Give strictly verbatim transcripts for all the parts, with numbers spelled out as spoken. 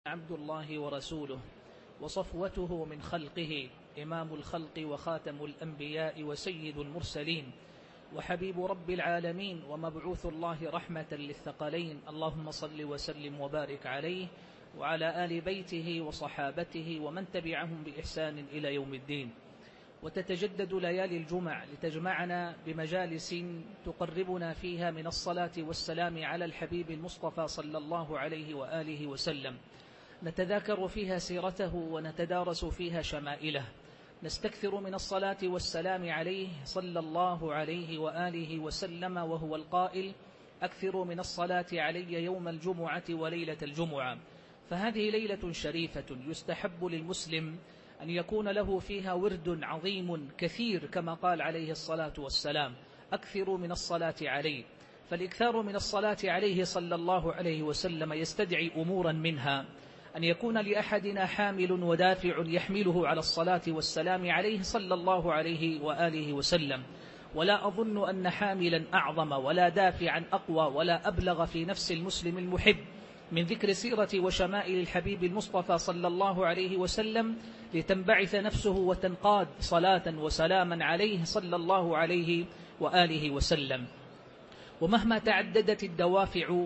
عبد الله ورسوله وصفوته من خلقه، إمام الخلق وخاتم الأنبياء وسيد المرسلين وحبيب رب العالمين ومبعوث الله رحمة للثقلين. اللهم صل وسلم وبارك عليه وعلى آل بيته وصحابته ومن تبعهم بإحسان إلى يوم الدين. وتتجدد ليالي الجمع لتجمعنا بمجالس تقربنا فيها من الصلاة والسلام على الحبيب المصطفى صلى الله عليه وآله وسلم، نتذاكر فيها سيرته ونتدارس فيها شمائله، نستكثر من الصلاة والسلام عليه صلى الله عليه وآله وسلم، وهو القائل: أكثروا من الصلاة علي يوم الجمعة وليلة الجمعة. فهذه ليلة شريفة يستحب للمسلم أن يكون له فيها ورد عظيم كثير، كما قال عليه الصلاة والسلام: أكثروا من الصلاة عليه. فالإكثار من الصلاة عليه صلى الله عليه وسلم يستدعي أمورا، منها أن يكون لأحدنا حامل ودافع يحمله على الصلاة والسلام عليه صلى الله عليه وآله وسلم، ولا أظن أن حاملا أعظم ولا دافعا أقوى ولا أبلغ في نفس المسلم المحب من ذكر سيرة وشمائل الحبيب المصطفى صلى الله عليه وسلم، لتنبعث نفسه وتنقاد صلاة وسلاما عليه صلى الله عليه وآله وسلم. ومهما تعددت الدوافع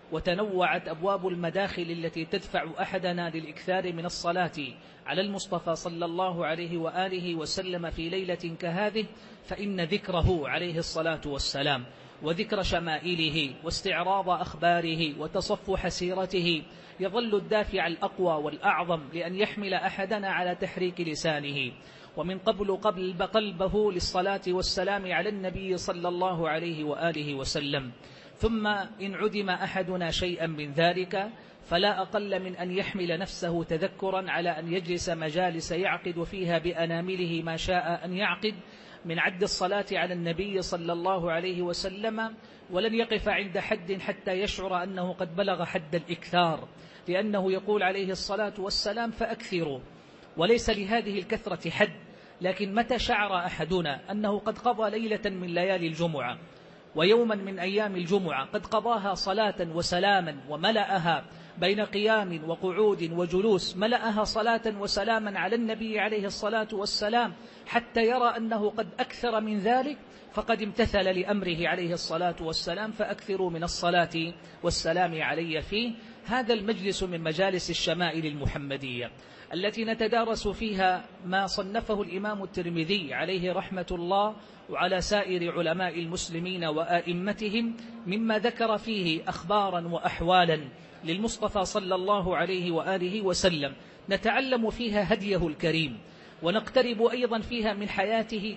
وتنوعت أبواب المداخل التي تدفع أحدنا للإكثار من الصلاة على المصطفى صلى الله عليه وآله وسلم في ليلة كهذه، فإن ذكره عليه الصلاة والسلام وذكر شمائله واستعراض أخباره وتصفح سيرته يظل الدافع الأقوى والأعظم لأن يحمل أحدنا على تحريك لسانه ومن قبل قبل قلبه للصلاة والسلام على النبي صلى الله عليه وآله وسلم. ثم إن عدم أحدنا شيئا من ذلك فلا أقل من أن يحمل نفسه تذكرا على أن يجلس مجالس يعقد فيها بأنامله ما شاء أن يعقد من عد الصلاة على النبي صلى الله عليه وسلم، ولن يقف عند حد حتى يشعر أنه قد بلغ حد الإكثار، لأنه يقول عليه الصلاة والسلام: فأكثروا. وليس لهذه الكثرة حد، لكن متى شعر أحدنا أنه قد قضى ليلة من ليالي الجمعة ويوما من أيام الجمعة قد قضاها صلاة وسلاما وملأها بين قيام وقعود وجلوس، ملأها صلاة وسلاما على النبي عليه الصلاة والسلام، حتى يرى أنه قد أكثر من ذلك، فقد امتثل لأمره عليه الصلاة والسلام: فأكثروا من الصلاة والسلام علي فيه. هذا المجلس من مجالس الشمائل المحمدية التي نتدارس فيها ما صنفه الإمام الترمذي عليه رحمة الله وعلى سائر علماء المسلمين وآئمتهم، مما ذكر فيه أخبارا وأحوالا للمصطفى صلى الله عليه وآله وسلم، نتعلم فيها هديه الكريم، ونقترب أيضا فيها من حياته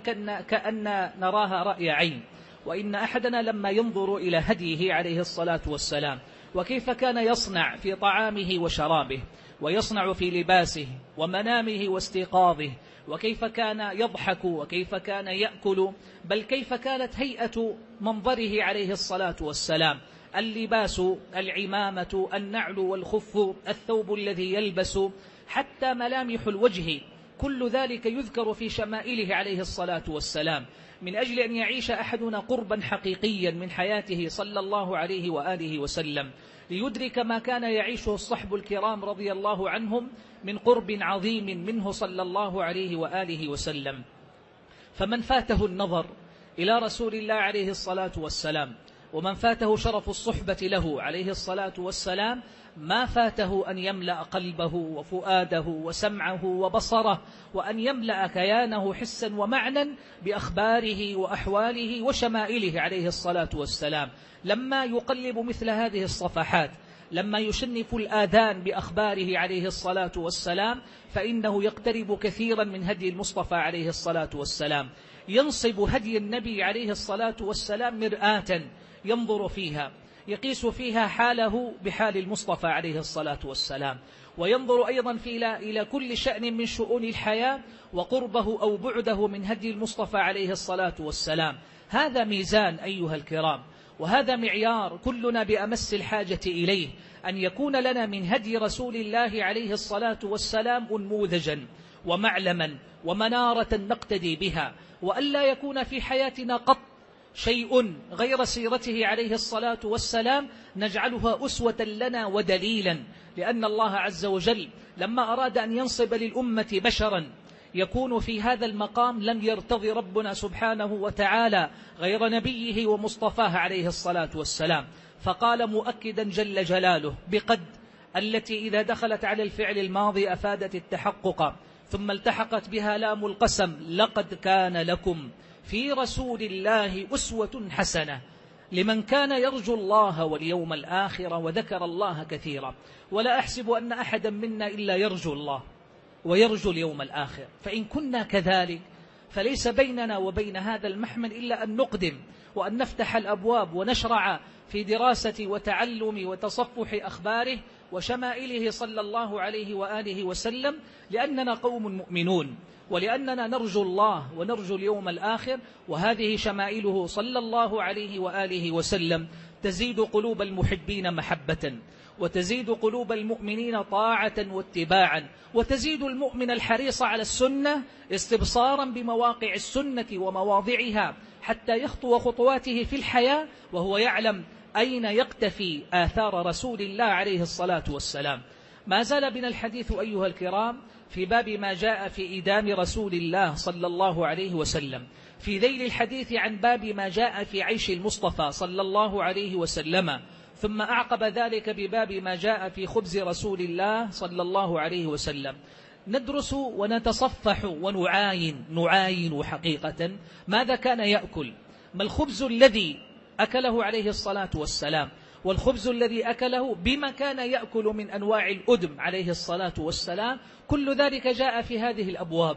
كأن نراها رأي عين. وإن أحدنا لما ينظر إلى هديه عليه الصلاة والسلام وكيف كان يصنع في طعامه وشرابه، ويصنع في لباسه ومنامه واستيقاظه، وكيف كان يضحك وكيف كان يأكل، بل كيف كانت هيئة منظره عليه الصلاة والسلام: اللباس، العمامة، النعل والخف، الثوب الذي يلبس، حتى ملامح الوجه، كل ذلك يذكر في شمائله عليه الصلاة والسلام، من أجل أن يعيش أحدنا قربا حقيقيا من حياته صلى الله عليه وآله وسلم، ليدرك ما كان يعيشه الصحب الكرام رضي الله عنهم من قرب عظيم منه صلى الله عليه وآله وسلم. فمن فاته النظر إلى رسول الله عليه الصلاة والسلام، ومن فاته شرف الصحبة له عليه الصلاة والسلام، ما فاته أن يملأ قلبه وفؤاده وسمعه وبصره، وأن يملأ كيانه حسا ومعنى بأخباره وأحواله وشمائله عليه الصلاة والسلام. لما يقلب مثل هذه الصفحات، لما يشنف الآذان بأخباره عليه الصلاة والسلام، فإنه يقترب كثيرا من هدي المصطفى عليه الصلاة والسلام، ينصب هدي النبي عليه الصلاة والسلام مرآة ينظر فيها، يقيس فيها حاله بحال المصطفى عليه الصلاة والسلام، وينظر أيضا في إلى كل شأن من شؤون الحياة وقربه أو بعده من هدي المصطفى عليه الصلاة والسلام. هذا ميزان أيها الكرام، وهذا معيار كلنا بأمس الحاجة إليه، أن يكون لنا من هدي رسول الله عليه الصلاة والسلام أنموذجا ومعلما ومنارة نقتدي بها، وألا يكون في حياتنا قط شيء غير سيرته عليه الصلاة والسلام نجعلها أسوة لنا ودليلا، لأن الله عز وجل لما أراد أن ينصب للأمة بشرا يكون في هذا المقام لم يرتضي ربنا سبحانه وتعالى غير نبيه ومصطفاه عليه الصلاة والسلام، فقال مؤكدا جل جلاله بقد التي إذا دخلت على الفعل الماضي أفادت التحقق، ثم التحقت بها لام القسم، لقد كان لكم في رسول الله أسوة حسنة لمن كان يرجو الله واليوم الآخر وذكر الله كثيرا. ولا أحسب أن أحدا منا إلا يرجو الله ويرجو اليوم الآخر، فإن كنا كذلك فليس بيننا وبين هذا المحمل إلا أن نقدم وأن نفتح الأبواب ونشرع في دراسة وتعلم وتصفح أخباره وشمائله صلى الله عليه وآله وسلم، لأننا قوم مؤمنون ولأننا نرجو الله ونرجو اليوم الآخر، وهذه شمائله صلى الله عليه وآله وسلم تزيد قلوب المحبين محبة، وتزيد قلوب المؤمنين طاعة واتباعا، وتزيد المؤمن الحريص على السنة استبصارا بمواقع السنة ومواضعها حتى يخطو خطواته في الحياة وهو يعلم أين يقتفي آثار رسول الله عليه الصلاة والسلام. ما زال بنا الحديث أيها الكرام في باب ما جاء في إدام رسول الله صلى الله عليه وسلم، في ذيل الحديث عن باب ما جاء في عيش المصطفى صلى الله عليه وسلم، ثم أعقب ذلك بباب ما جاء في خبز رسول الله صلى الله عليه وسلم. ندرس ونتصفح ونعاين نعاين حقيقة ماذا كان يأكل، ما الخبز الذي أكله عليه الصلاة والسلام، والخبز الذي أكله بما كان يأكل من أنواع الأدم عليه الصلاة والسلام، كل ذلك جاء في هذه الأبواب.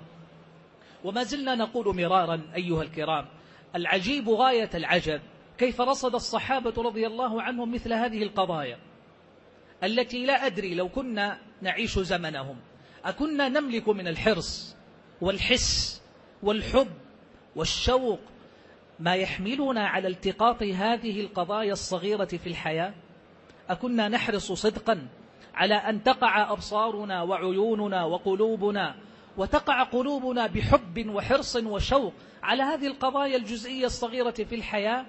وما زلنا نقول مرارا أيها الكرام العجيب غاية العجب كيف رصد الصحابة رضي الله عنهم مثل هذه القضايا التي لا أدري لو كنا نعيش زمنهم أكنا نملك من الحرص والحس والحب والشوق ما يحملنا على التقاط هذه القضايا الصغيرة في الحياة؟ أكنا نحرص صدقا على أن تقع أبصارنا وعيوننا وقلوبنا وتقع قلوبنا بحب وحرص وشوق على هذه القضايا الجزئية الصغيرة في الحياة،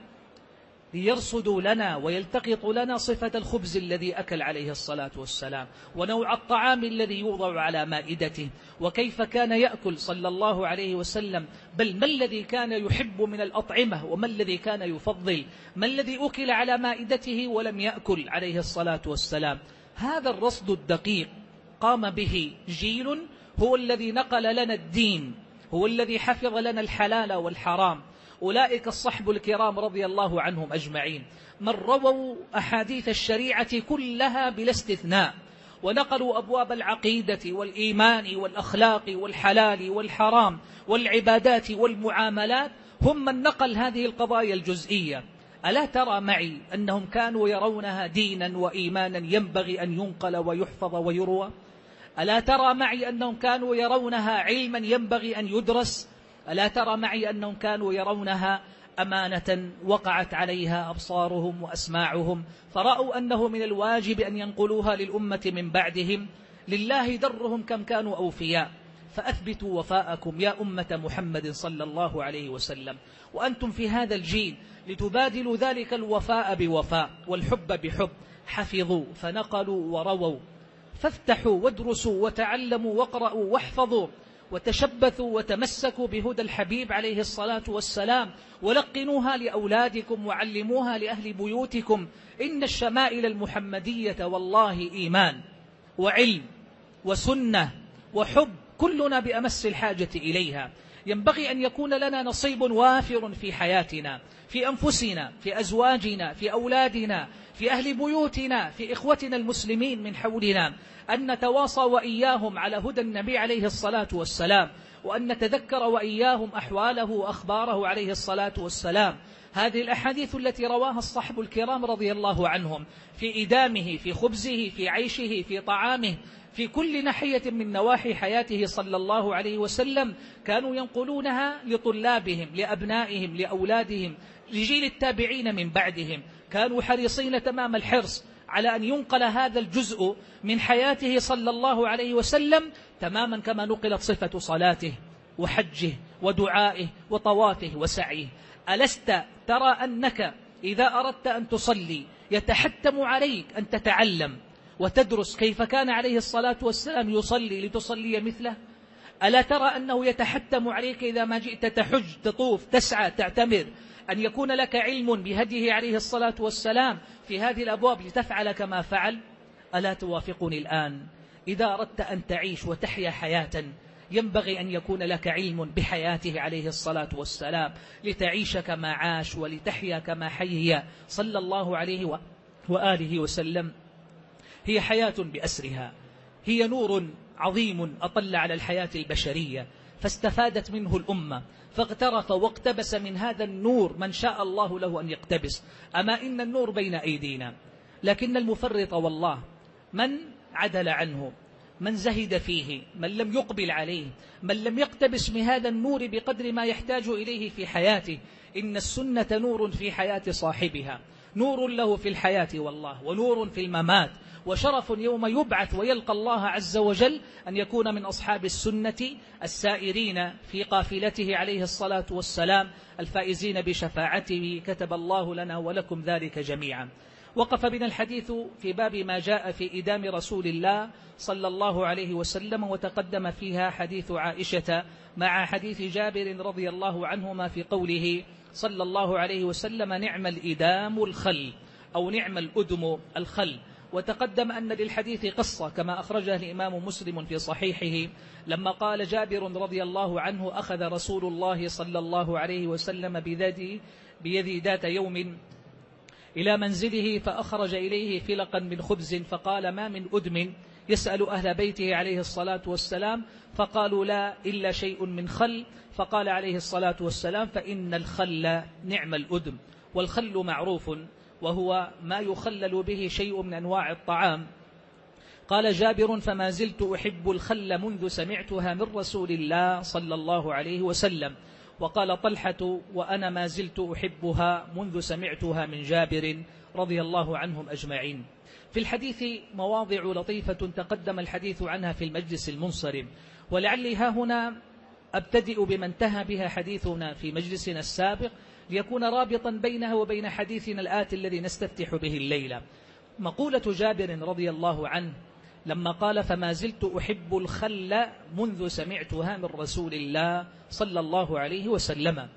ليرصدوا لنا ويلتقط لنا صفة الخبز الذي أكل عليه الصلاة والسلام، ونوع الطعام الذي يوضع على مائدته، وكيف كان يأكل صلى الله عليه وسلم، بل ما الذي كان يحب من الأطعمة وما الذي كان يفضل، ما الذي أكل على مائدته ولم يأكل عليه الصلاة والسلام. هذا الرصد الدقيق قام به جيل هو الذي نقل لنا الدين، هو الذي حفظ لنا الحلال والحرام، أولئك الصحب الكرام رضي الله عنهم أجمعين، من رووا أحاديث الشريعة كلها بلا استثناء، ونقلوا أبواب العقيدة والإيمان والأخلاق والحلال والحرام والعبادات والمعاملات، هم من نقل هذه القضايا الجزئية. ألا ترى معي أنهم كانوا يرونها دينا وإيمانا ينبغي أن ينقل ويحفظ ويروى؟ ألا ترى معي أنهم كانوا يرونها علما ينبغي أن يدرس؟ ألا ترى معي أنهم كانوا يرونها أمانة وقعت عليها أبصارهم وأسماعهم، فرأوا أنه من الواجب أن ينقلوها للأمة من بعدهم؟ لله درهم كم كانوا أوفياء. فأثبتوا وفاءكم يا أمة محمد صلى الله عليه وسلم، وأنتم في هذا الجيل لتبادلوا ذلك الوفاء بوفاء والحب بحب. حفظوا فنقلوا ورووا، فافتحوا وادرسوا وتعلموا واقرأوا واحفظوا، وتشبثوا وتمسكوا بهدى الحبيب عليه الصلاة والسلام، ولقنوها لأولادكم وعلموها لأهل بيوتكم. إن الشمائل المحمدية والله إيمان وعلم وسنة وحب، كلنا بأمس الحاجة إليها. ينبغي أن يكون لنا نصيب وافر في حياتنا، في أنفسنا، في أزواجنا، في أولادنا، في أهل بيوتنا، في إخوتنا المسلمين من حولنا، أن نتواصى وإياهم على هدى النبي عليه الصلاة والسلام، وأن نتذكر وإياهم أحواله وأخباره عليه الصلاة والسلام. هذه الأحاديث التي رواها الصحب الكرام رضي الله عنهم في إدامه، في خبزه، في عيشه، في طعامه، في كل ناحية من نواحي حياته صلى الله عليه وسلم، كانوا ينقلونها لطلابهم، لأبنائهم، لأولادهم، لجيل التابعين من بعدهم. كانوا حريصين تمام الحرص على أن ينقل هذا الجزء من حياته صلى الله عليه وسلم تماما كما نقلت صفة صلاته وحجه ودعائه وطوافه وسعيه. ألست ترى أنك إذا أردت أن تصلي يتحتم عليك أن تتعلم وتدرس كيف كان عليه الصلاة والسلام يصلي لتصلي مثله؟ ألا ترى أنه يتحتم عليك إذا ما جئت تحج تطوف تسعى تعتمر أن يكون لك علم بهديه عليه الصلاة والسلام في هذه الأبواب لتفعل كما فعل؟ ألا توافقني الآن؟ إذا أردت أن تعيش وتحيا حياة ينبغي أن يكون لك علم بحياته عليه الصلاة والسلام لتعيش كما عاش ولتحيا كما حيا صلى الله عليه وآله وسلم. هي حياة بأسرها، هي نور عظيم أطل على الحياة البشرية فاستفادت منه الأمة، فاغترف واقتبس من هذا النور من شاء الله له أن يقتبس. أما إن النور بين أيدينا، لكن المفرط والله من عدل عنه، من زهد فيه، من لم يقبل عليه، من لم يقتبس من هذا النور بقدر ما يحتاج إليه في حياته. إن السنة نور في حياة صاحبها، نور له في الحياة والله، ونور في الممات، وشرف يوم يبعث ويلقى الله عز وجل أن يكون من أصحاب السنة السائرين في قافلته عليه الصلاة والسلام الفائزين بشفاعته، كتب الله لنا ولكم ذلك جميعا. وقف بنا الحديث في باب ما جاء في إدام رسول الله صلى الله عليه وسلم، وتقدم فيها حديث عائشة مع حديث جابر رضي الله عنهما في قوله صلى الله عليه وسلم: نعم الإدام الخل، أو نعم الأدم الخل. وتقدم أن للحديث قصة كما أخرجها الإمام مسلم في صحيحه، لما قال جابر رضي الله عنه: أخذ رسول الله صلى الله عليه وسلم بيدي بيدي ذات يوم إلى منزله فأخرج إليه فلقا من خبز، فقال: ما من أدم؟ يسأل أهل بيته عليه الصلاة والسلام، فقالوا: لا إلا شيء من خل. فقال عليه الصلاة والسلام: فإن الخل نعم الأدم. والخل معروف وهو ما يخلل به شيء من أنواع الطعام. قال جابر: فما زلت أحب الخل منذ سمعتها من رسول الله صلى الله عليه وسلم. وقال طلحة: وأنا ما زلت أحبها منذ سمعتها من جابر رضي الله عنهم أجمعين. في الحديث مواضع لطيفة تقدم الحديث عنها في المجلس المنصرم، ولعلي ها هنا أبتدئ بما انتهى بها حديثنا في مجلسنا السابق ليكون رابطا بينها وبين حديثنا الآتي الذي نستفتح به الليلة. مقولة جابر رضي الله عنه لما قال: فما زلت أحب الخل منذ سمعتها من رسول الله صلى الله عليه وسلم.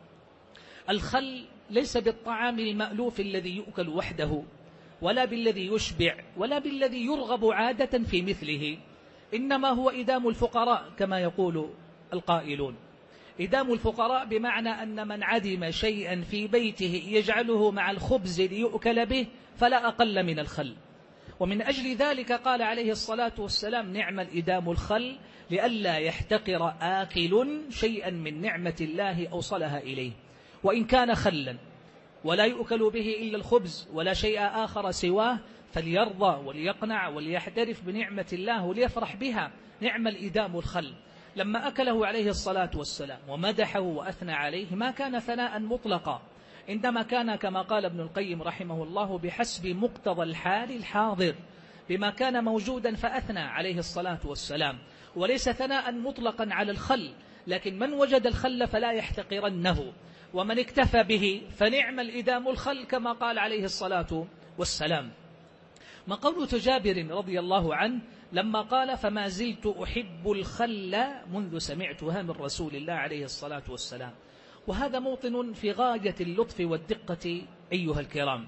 الخل ليس بالطعام المألوف الذي يؤكل وحده، ولا بالذي يشبع، ولا بالذي يرغب عادة في مثله، إنما هو إدام الفقراء كما يقول القائلون. إدام الفقراء بمعنى أن من عدم شيئا في بيته يجعله مع الخبز ليؤكل به فلا أقل من الخل. ومن أجل ذلك قال عليه الصلاة والسلام: نعم الإدام الخل، لئلا يحتقر آكل شيئا من نعمة الله أوصلها إليه، وإن كان خلا ولا يؤكل به إلا الخبز ولا شيء آخر سواه، فليرضى وليقنع وليحترف بنعمة الله وليفرح بها. نعم الإدام الخل. لما أكله عليه الصلاة والسلام ومدحه وأثنى عليه ما كان ثناء مطلقا، عندما كان كما قال ابن القيم رحمه الله بحسب مقتضى الحال الحاضر بما كان موجودا فأثنى عليه الصلاة والسلام، وليس ثناء مطلقا على الخل، لكن من وجد الخل فلا يحتقرنه، ومن اكتفى به فنعم الإدام الخل كما قال عليه الصلاة والسلام. مقولة جابر رضي الله عنه لما قال: فما زلت أحب الخل منذ سمعتها من رسول الله عليه الصلاة والسلام، وهذا موطن في غاية اللطف والدقة أيها الكرام.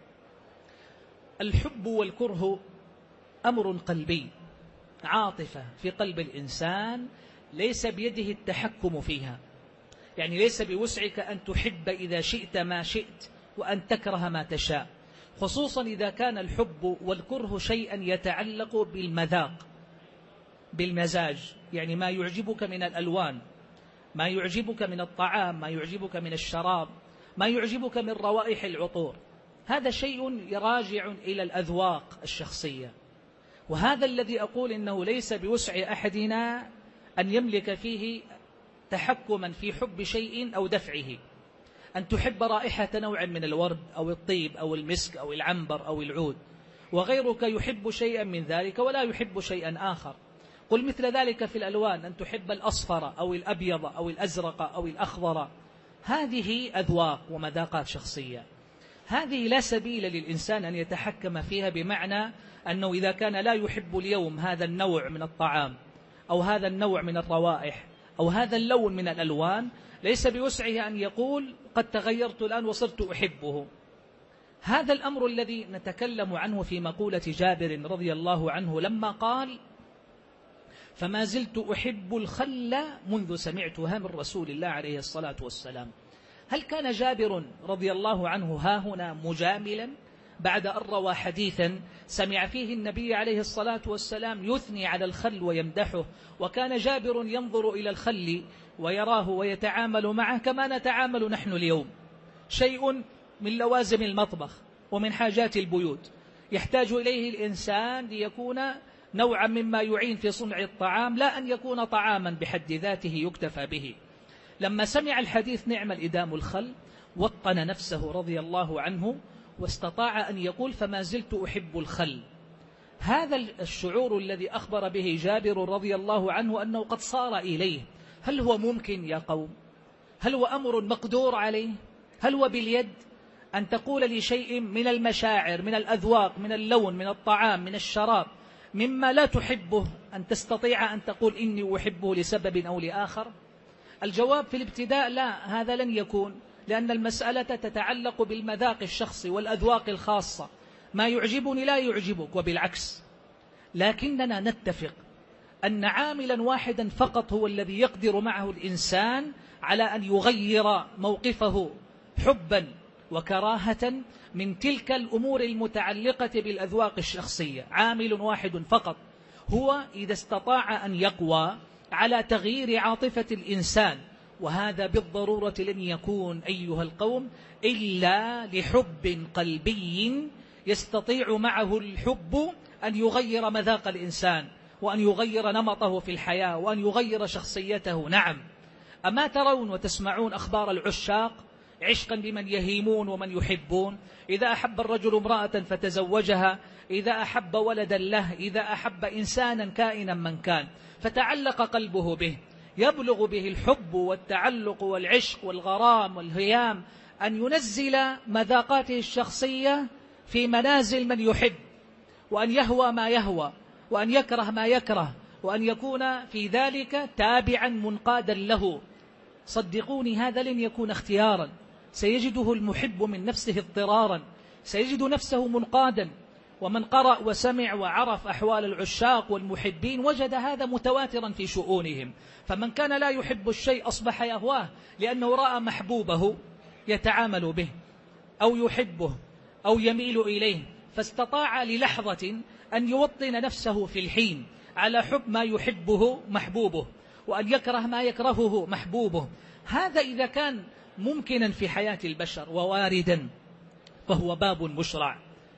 الحب والكره أمر قلبي، عاطفة في قلب الإنسان ليس بيده التحكم فيها، يعني ليس بوسعك أن تحب إذا شئت ما شئت وأن تكره ما تشاء، خصوصا إذا كان الحب والكره شيئا يتعلق بالمذاق بالمزاج، يعني ما يعجبك من الألوان، ما يعجبك من الطعام، ما يعجبك من الشراب، ما يعجبك من روائح العطور. هذا شيء يراجع إلى الأذواق الشخصية، وهذا الذي أقول إنه ليس بوسع أحدنا أن يملك فيه تحكما في حب شيء أو دفعه. أن تحب رائحة نوع من الورد أو الطيب أو المسك أو العنبر أو العود، وغيرك يحب شيئا من ذلك ولا يحب شيئا آخر، قل مثل ذلك في الألوان، أن تحب الأصفر أو الأبيض أو الأزرق أو الأخضر. هذه أذواق ومذاقات شخصية، هذه لا سبيل للإنسان أن يتحكم فيها، بمعنى أنه إذا كان لا يحب اليوم هذا النوع من الطعام أو هذا النوع من الروائح أو هذا اللون من الألوان، ليس بوسعه أن يقول قد تغيرت الآن وصرت أحبه. هذا الأمر الذي نتكلم عنه في مقولة جابر رضي الله عنه لما قال: فما زلت أحب الخل منذ سمعتها من رسول الله عليه الصلاة والسلام. هل كان جابر رضي الله عنه هاهنا مجاملا بعد أن روى حديثا سمع فيه النبي عليه الصلاة والسلام يثني على الخل ويمدحه، وكان جابر ينظر إلى الخل ويراه ويتعامل معه كما نتعامل نحن اليوم، شيء من لوازم المطبخ ومن حاجات البيوت يحتاج إليه الإنسان ليكون نوعا مما يعين في صنع الطعام، لا أن يكون طعاما بحد ذاته يكتفى به. لما سمع الحديث نعم الإدام الخل وطن نفسه رضي الله عنه واستطاع أن يقول: فما زلت أحب الخل. هذا الشعور الذي أخبر به جابر رضي الله عنه أنه قد صار إليه، هل هو ممكن يا قوم؟ هل هو أمر مقدور عليه؟ هل هو باليد أن تقول لشيء من المشاعر، من الأذواق، من اللون، من الطعام، من الشراب، مما لا تحبه، أن تستطيع أن تقول إني أحبه لسبب أو لآخر؟ الجواب في الابتداء لا، هذا لن يكون، لأن المسألة تتعلق بالمذاق الشخصي والأذواق الخاصة، ما يعجبني لا يعجبك وبالعكس. لكننا نتفق أن عاملا واحدا فقط هو الذي يقدر معه الإنسان على أن يغير موقفه حبا وكراهة من تلك الأمور المتعلقة بالأذواق الشخصية. عامل واحد فقط، هو إذا استطاع أن يقوى على تغيير عاطفة الإنسان، وهذا بالضرورة لن يكون أيها القوم إلا لحب قلبي يستطيع معه الحب أن يغير مذاق الإنسان وأن يغير نمطه في الحياة وأن يغير شخصيته. نعم، أما ترون وتسمعون أخبار العشاق عشقا بمن يهيمون ومن يحبون؟ إذا أحب الرجل امرأة فتزوجها، إذا أحب ولدا له، إذا أحب إنسانا كائنا من كان فتعلق قلبه به، يبلغ به الحب والتعلق والعشق والغرام والهيام أن ينزل مذاقاته الشخصية في منازل من يحب، وأن يهوى ما يهوى، وأن يكره ما يكره، وأن يكون في ذلك تابعا منقادا له. صدقوني هذا لن يكون اختيارا، سيجده المحب من نفسه اضطرارا، سيجد نفسه منقادا. ومن قرأ وسمع وعرف أحوال العشاق والمحبين وجد هذا متواترا في شؤونهم. فمن كان لا يحب الشيء أصبح يهواه، لأنه رأى محبوبه يتعامل به أو يحبه أو يميل إليه، فاستطاع للحظة أن يوطن نفسه في الحين على حب ما يحبه محبوبه، وأن يكره ما يكرهه محبوبه. هذا إذا كان ممكنا في حياة البشر وواردا، فهو باب مشرع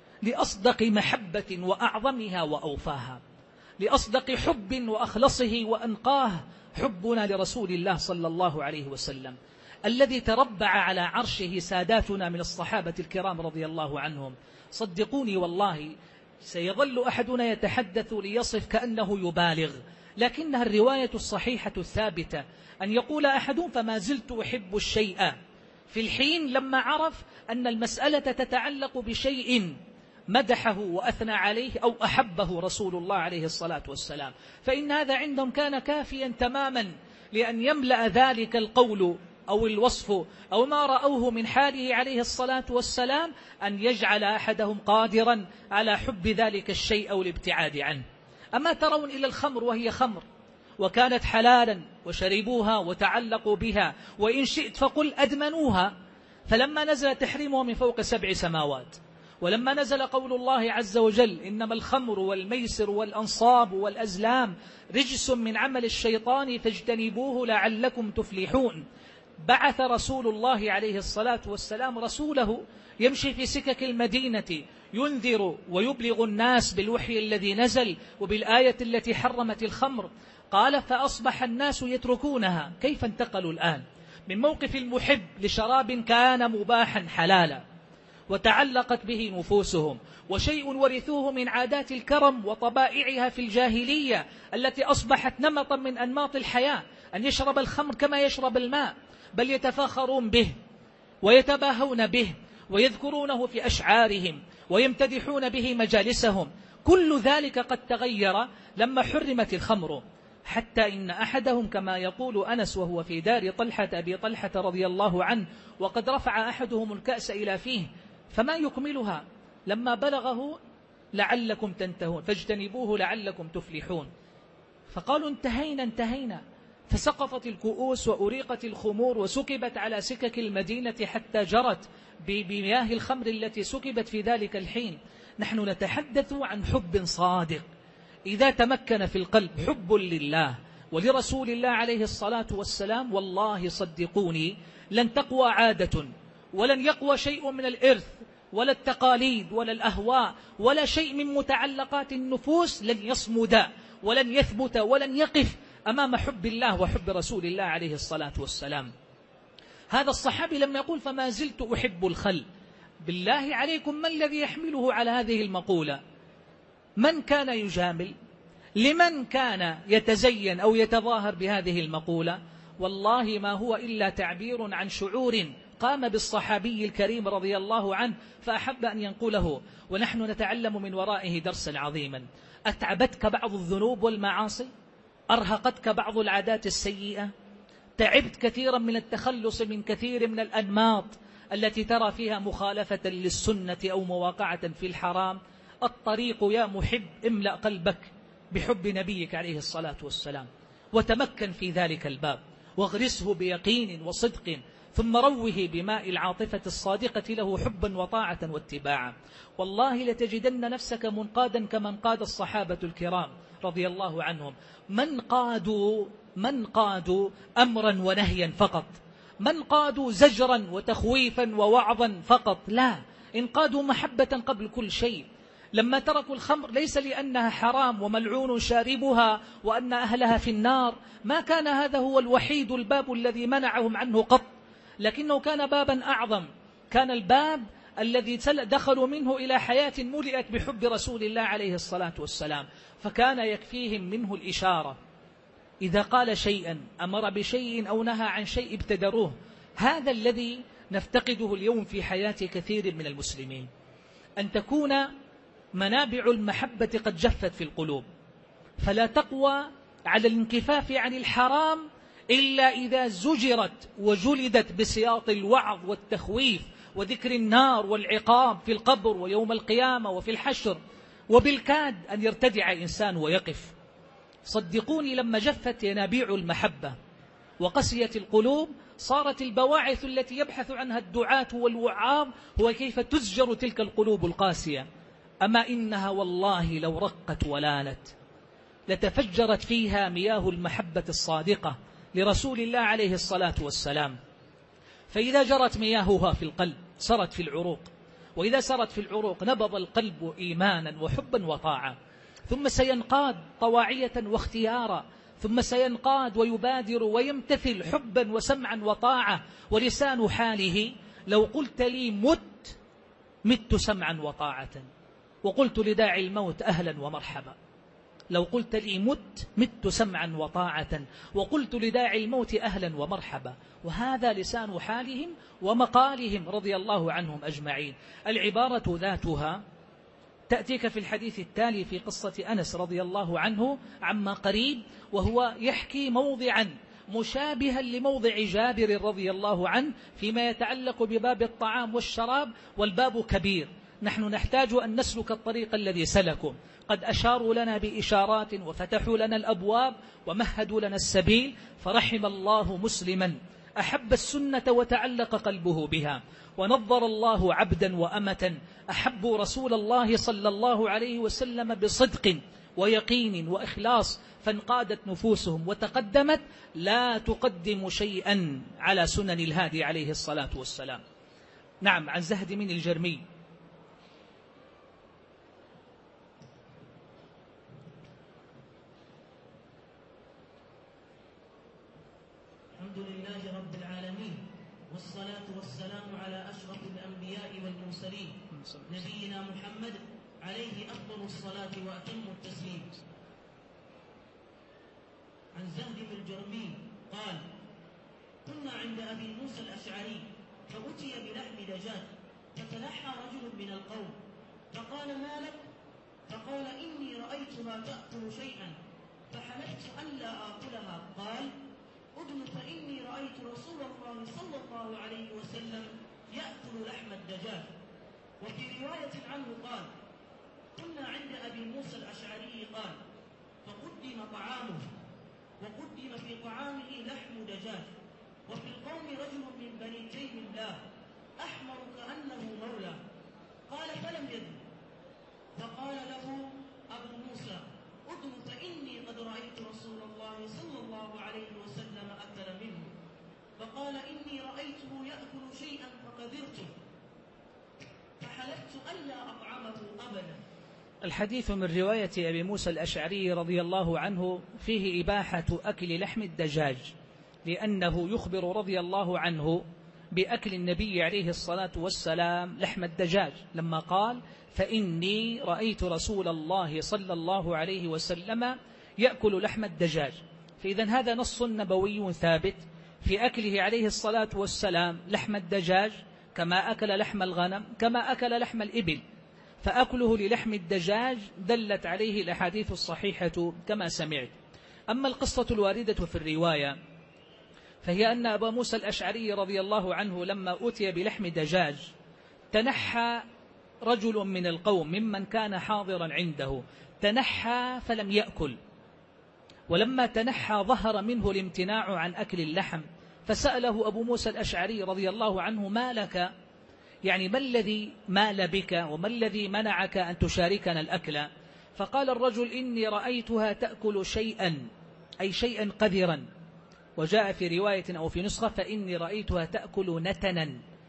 لأصدق محبة وأعظمها وأوفاها، لأصدق حب وأخلصه وأنقاه حبنا لرسول الله صلى الله عليه وسلم، الذي تربع على عرشه ساداتنا من الصحابة الكرام رضي الله عنهم. صدقوني والله سيظل أحدنا يتحدث ليصف كأنه يبالغ، لكنها الرواية الصحيحة الثابتة أن يقول أحدهم: فما زلت أحب الشيء، في الحين لما عرف أن المسألة تتعلق بشيء مدحه وأثنى عليه أو أحبه رسول الله عليه الصلاة والسلام، فإن هذا عندهم كان كافيا تماما لأن يملأ ذلك القول أو الوصف أو ما رأوه من حاله عليه الصلاة والسلام أن يجعل أحدهم قادرا على حب ذلك الشيء أو الابتعاد عنه. أما ترون إلى الخمر وهي خمر وكانت حلالا وشربوها وتعلقوا بها، وإن شئت فقل أدمنوها، فلما نزل تحريمه من فوق سبع سماوات، ولما نزل قول الله عز وجل: إنما الخمر والميسر والأنصاب والأزلام رجس من عمل الشيطان فاجتنبوه لعلكم تفلحون، بعث رسول الله عليه الصلاة والسلام رسوله يمشي في سكك المدينة ينذر ويبلغ الناس بالوحي الذي نزل وبالآية التي حرمت الخمر. قال: فأصبح الناس يتركونها. كيف انتقلوا الآن من موقف المحب لشراب كان مباحا حلالا، وتعلقت به نفوسهم، وشيء ورثوه من عادات الكرم وطبائعها في الجاهلية التي أصبحت نمطا من أنماط الحياة، أن يشرب الخمر كما يشرب الماء، بل يتفاخرون به ويتباهون به ويذكرونه في أشعارهم ويمتدحون به مجالسهم. كل ذلك قد تغير لما حرمت الخمر، حتى إن أحدهم كما يقول أنس وهو في دار طلحة أبي طلحة رضي الله عنه، وقد رفع أحدهم الكأس إلى فيه فما يكملها لما بلغه لعلكم تنتهون فاجتنبوه لعلكم تفلحون، فقالوا انتهينا انتهينا، فسقطت الكؤوس وأريقت الخمور وسكبت على سكك المدينة حتى جرت بمياه الخمر التي سكبت في ذلك الحين. نحن نتحدث عن حب صادق إذا تمكن في القلب حب لله ولرسول الله عليه الصلاة والسلام، والله صدقوني لن تقوى عادة ولن يقوى شيء من الإرث ولا التقاليد ولا الأهواء ولا شيء من متعلقات النفوس لن يصمد ولن يثبت ولن يقف أمام حب الله وحب رسول الله عليه الصلاة والسلام. هذا الصحابي لما يقول فما زلت أحب الخل، بالله عليكم ما الذي يحمله على هذه المقولة؟ من كان يجامل؟ لمن كان يتزين أو يتظاهر بهذه المقولة؟ والله ما هو إلا تعبير عن شعور قام بالصحابي الكريم رضي الله عنه فأحب أن ينقله، ونحن نتعلم من ورائه درسا عظيما. أتعبتك بعض الذنوب والمعاصي؟ أرهقتك بعض العادات السيئة؟ تعبت كثيرا من التخلص من كثير من الأنماط التي ترى فيها مخالفة للسنة أو مواقعة في الحرام؟ الطريق يا محب املأ قلبك بحب نبيك عليه الصلاة والسلام، وتمكن في ذلك الباب واغرسه بيقين وصدق، ثم روه بماء العاطفة الصادقة له حبا وطاعة واتباعا. والله لتجدن نفسك منقادا كمن قاد الصحابة الكرام رضي الله عنهم، من قادوا من قادوا أمرا ونهيا فقط، من قادوا زجرا وتخويفا ووعظا فقط، لا، إن قادوا محبة قبل كل شيء. لما تركوا الخمر ليس لأنها حرام وملعون شاربها وأن أهلها في النار، ما كان هذا هو الوحيد الباب الذي منعهم عنه قط، لكنه كان بابا أعظم، كان الباب الذي دخلوا منه إلى حياة ملئت بحب رسول الله عليه الصلاة والسلام، فكان يكفيهم منه الإشارة. إذا قال شيئا أمر بشيء أو نهى عن شيء ابتدروه. هذا الذي نفتقده اليوم في حياة كثير من المسلمين، أن تكون منابع المحبة قد جفت في القلوب، فلا تقوى على الانكفاف عن الحرام إلا إذا زجرت وجلدت بسياط الوعظ والتخويف وذكر النار والعقاب في القبر ويوم القيامة وفي الحشر، وبالكاد أن يرتدع إنسان ويقف. صدقوني لما جفت ينابيع المحبة وقسيت القلوب، صارت البواعث التي يبحث عنها الدعاة والوعاظ هو كيف تزجر تلك القلوب القاسية. أما إنها والله لو رقت ولانت لتفجرت فيها مياه المحبة الصادقة لرسول الله عليه الصلاة والسلام. فإذا جرت مياهها في القلب سرت في العروق، وإذا سرت في العروق نبض القلب إيمانا وحبا وطاعة، ثم سينقاد طواعية واختيارا، ثم سينقاد ويبادر ويمتثل حبا وسمعا وطاعة. ولسان حاله لو قلت لي مت مت سمعا وطاعة، وقلت لداعي الموت أهلا ومرحبا. لو قلت لي مت مت سمعا وطاعة، وقلت لداعي الموت أهلا ومرحبا. وهذا لسان حالهم ومقالهم رضي الله عنهم أجمعين. العبارة ذاتها تأتيك في الحديث التالي في قصة أنس رضي الله عنه عما قريب، وهو يحكي موضعا مشابها لموضع جابر رضي الله عنه فيما يتعلق بباب الطعام والشراب، والباب كبير، نحن نحتاج أن نسلك الطريق الذي سلكوا. قد أشاروا لنا بإشارات وفتحوا لنا الأبواب ومهدوا لنا السبيل، فرحم الله مسلما أحب السنة وتعلق قلبه بها، ونظر الله عبدا وأمة أحبوا رسول الله صلى الله عليه وسلم بصدق ويقين وإخلاص، فانقادت نفوسهم وتقدمت، لا تقدم شيئا على سنن الهادي عليه الصلاة والسلام. نعم، عن زهد من الجرمي الحمد لله رب العالمين، والصلاة والسلام على أشرف الأنبياء والمرسلين نبينا محمد عليه أفضل الصلاة وأتم التسليم. عن زهد بن الجرمي قال: كنا عند أبي موسى الأشعري فأتي بلحم دجاج فتنحى رجل من القوم فقال: ما لك؟ فقال: إني رأيتها تأكل شيئا فحلفت ألا آكلها. قال: أدن فإني رأيت رسول الله صلى الله عليه وسلم يأكل لحم الدجاج. وفي رواية عنه قال: كنا عند أبي موسى الأشعري قال: فقدم طعامه وقدم في طعامه لحم دجاج، وفي القوم رجل من بني تيم الله أحمر كأنه مولى. قال: فلم يدن. فقال له أبو موسى: أدن فإني قد رأيت رسول الله صلى الله عليه وسلم أكل منه. فقال: إني رأيته يأكل شيئا فقدرته فحلفت ألا أطعمه أبدا. الحديث من رواية أبي موسى الأشعري رضي الله عنه فيه إباحة أكل لحم الدجاج، لأنه يخبر رضي الله عنه بأكل النبي عليه الصلاة والسلام لحم الدجاج لما قال: فإني رأيت رسول الله صلى الله عليه وسلم يأكل لحم الدجاج. فإذا هذا نص نبوي ثابت في أكله عليه الصلاة والسلام لحم الدجاج، كما أكل لحم الغنم، كما أكل لحم الإبل. فأكله للحم الدجاج دلت عليه الأحاديث الصحيحة كما سمعت. أما القصة الواردة في الرواية فهي أن أبا موسى الأشعري رضي الله عنه لما أتي بلحم دجاج تنحى رجل من القوم ممن كان حاضرا عنده، تنحى فلم يأكل، ولما تنحى ظهر منه الامتناع عن أكل اللحم، فسأله أبو موسى الأشعري رضي الله عنه: ما لك؟ يعني ما الذي مال بك وما الذي منعك أن تشاركنا الأكل؟ فقال الرجل: إني رأيتها تأكل شيئا، أي شيئا قذرا. وجاء في رواية أو في نسخة: فإني رأيتها تأكل نتنا.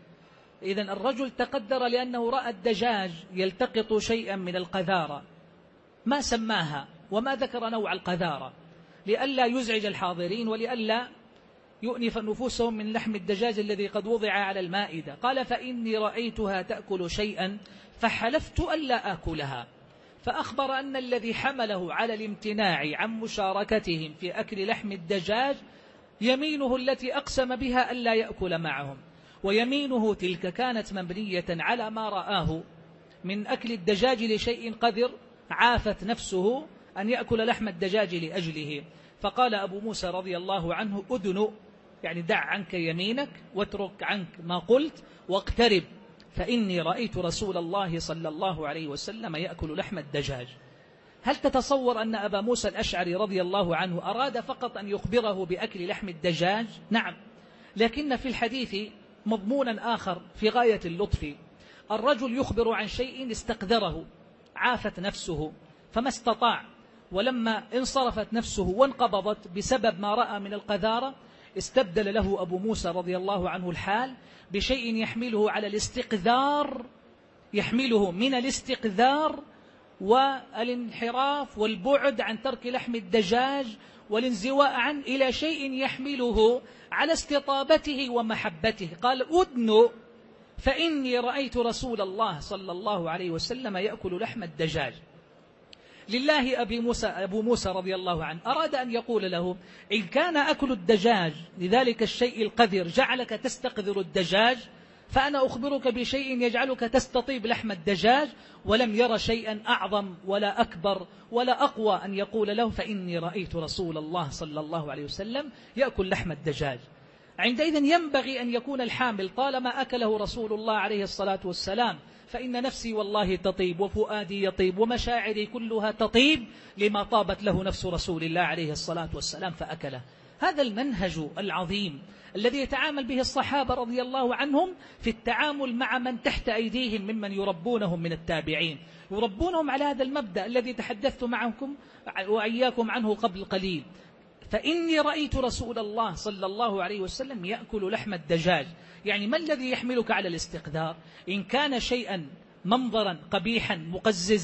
إذن الرجل تقدر لأنه رأى الدجاج يلتقط شيئا من القذارة، ما سماها وما ذكر نوع القذارة لئلا يزعج الحاضرين ولئلا يؤنف نفوسهم من لحم الدجاج الذي قد وضع على المائدة. قال: فإني رأيتها تأكل شيئا فحلفت ألا آكلها. فأخبر أن الذي حمله على الامتناع عن مشاركتهم في أكل لحم الدجاج يمينه التي أقسم بها ألا يأكل معهم، ويمينه تلك كانت مبنية على ما رآه من أكل الدجاج لشيء قذر، عافت نفسه أن يأكل لحم الدجاج لأجله. فقال أبو موسى رضي الله عنه: أدن، يعني دع عنك يمينك واترك عنك ما قلت واقترب، فإني رأيت رسول الله صلى الله عليه وسلم يأكل لحم الدجاج. هل تتصور أن أبا موسى الأشعري رضي الله عنه أراد فقط أن يخبره بأكل لحم الدجاج؟ نعم، لكن في الحديث مضمونا آخر في غاية اللطف. الرجل يخبر عن شيء استقدره، عافت نفسه فما استطاع، ولما انصرفت نفسه وانقبضت بسبب ما رأى من القذارة استبدل له أبو موسى رضي الله عنه الحال بشيء يحمله على الاستقذار، يحمله من الاستقذار والانحراف والبعد عن ترك لحم الدجاج والانزواء عنه إلى شيء يحمله على استطابته ومحبته. قال: أدن فإني رأيت رسول الله صلى الله عليه وسلم يأكل لحم الدجاج. لله أبي موسى أبو موسى رضي الله عنه أراد أن يقول له: إن كان أكل الدجاج لذلك الشيء القذر جعلك تستقذر الدجاج، فأنا أخبرك بشيء يجعلك تستطيب لحم الدجاج. ولم ير شيئا أعظم ولا أكبر ولا أقوى أن يقول له: فإني رأيت رسول الله صلى الله عليه وسلم يأكل لحم الدجاج. عندئذ ينبغي أن يكون الحامل طالما أكله رسول الله عليه الصلاة والسلام فإن نفسي والله تطيب وفؤادي يطيب ومشاعري كلها تطيب لما طابت له نفس رسول الله عليه الصلاة والسلام فأكله. هذا المنهج العظيم الذي يتعامل به الصحابة رضي الله عنهم في التعامل مع من تحت أيديهم ممن يربونهم من التابعين، يربونهم على هذا المبدأ الذي تحدثت معكم وإياكم عنه قبل قليل: فإني رأيت رسول الله صلى الله عليه وسلم يأكل لحم الدجاج. يعني ما الذي يحملك على الاستقذار؟ إن كان شيئا منظرا قبيحا مقززا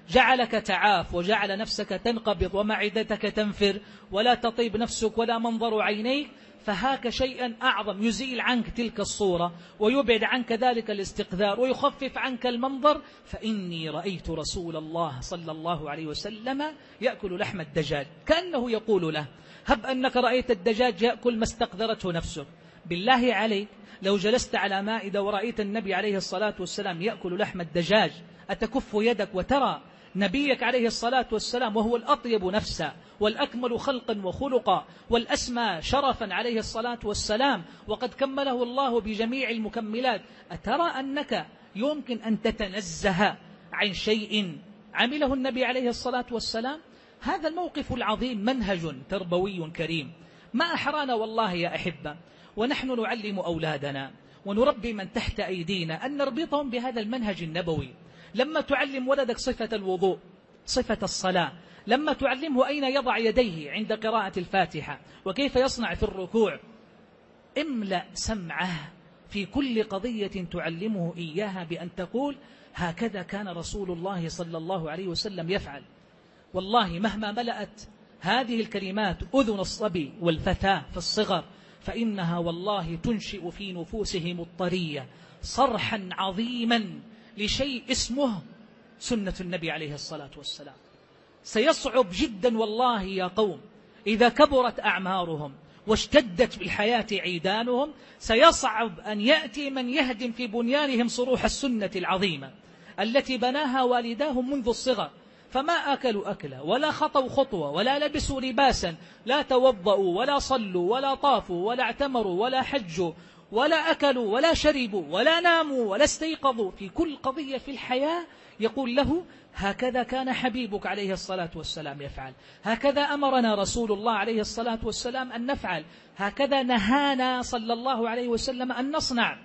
جعلك تعاف وجعل نفسك تنقبض ومعدتك تنفر ولا تطيب نفسك ولا منظر عينيك، فهاك شيئا أعظم يزيل عنك تلك الصورة ويبعد عنك ذلك الاستقذار ويخفف عنك المنظر. فإني رأيت رسول الله صلى الله عليه وسلم يأكل لحم الدجاج، كأنه يقول له هب أنك رأيت الدجاج يأكل ما استقذرته نفسك. بالله عليك لو جلست على مائدة ورأيت النبي عليه الصلاة والسلام يأكل لحم الدجاج أتكف يدك وترى نبيك عليه الصلاة والسلام وهو الأطيب نفسا والأكمل خلقا وخلقا والأسمى شرفا عليه الصلاة والسلام وقد كمله الله بجميع المكملات، أترى أنك يمكن أن تتنزه عن شيء عمله النبي عليه الصلاة والسلام؟ هذا الموقف العظيم منهج تربوي كريم. ما أحرانا والله يا أحبة ونحن نعلم أولادنا ونربي من تحت أيدينا أن نربطهم بهذا المنهج النبوي. لما تعلم ولدك صفة الوضوء، صفة الصلاة، لما تعلمه أين يضع يديه عند قراءة الفاتحة وكيف يصنع في الركوع، املأ سمعه في كل قضية تعلمه إياها بأن تقول هكذا كان رسول الله صلى الله عليه وسلم يفعل. والله مهما ملأت هذه الكلمات أذن الصبي والفتاة في الصغر فإنها والله تنشئ في نفوسهم الطرية صرحا عظيما لشيء اسمه سنة النبي عليه الصلاة والسلام. سيصعب جدا والله يا قوم إذا كبرت أعمارهم واشتدت بالحياة عيدانهم، سيصعب أن يأتي من يهدم في بنيانهم صروح السنة العظيمة التي بناها والداهم منذ الصغر، فما أكلوا أكلا ولا خطوا خطوة ولا لبسوا لباسا، لا توضأوا ولا صلوا ولا طافوا ولا اعتمروا ولا حجوا ولا أكلوا ولا شربوا ولا ناموا ولا استيقظوا. في كل قضية في الحياة يقول له هكذا كان حبيبك عليه الصلاة والسلام يفعل، هكذا أمرنا رسول الله عليه الصلاة والسلام أن نفعل، هكذا نهانا صلى الله عليه وسلم أن نصنع.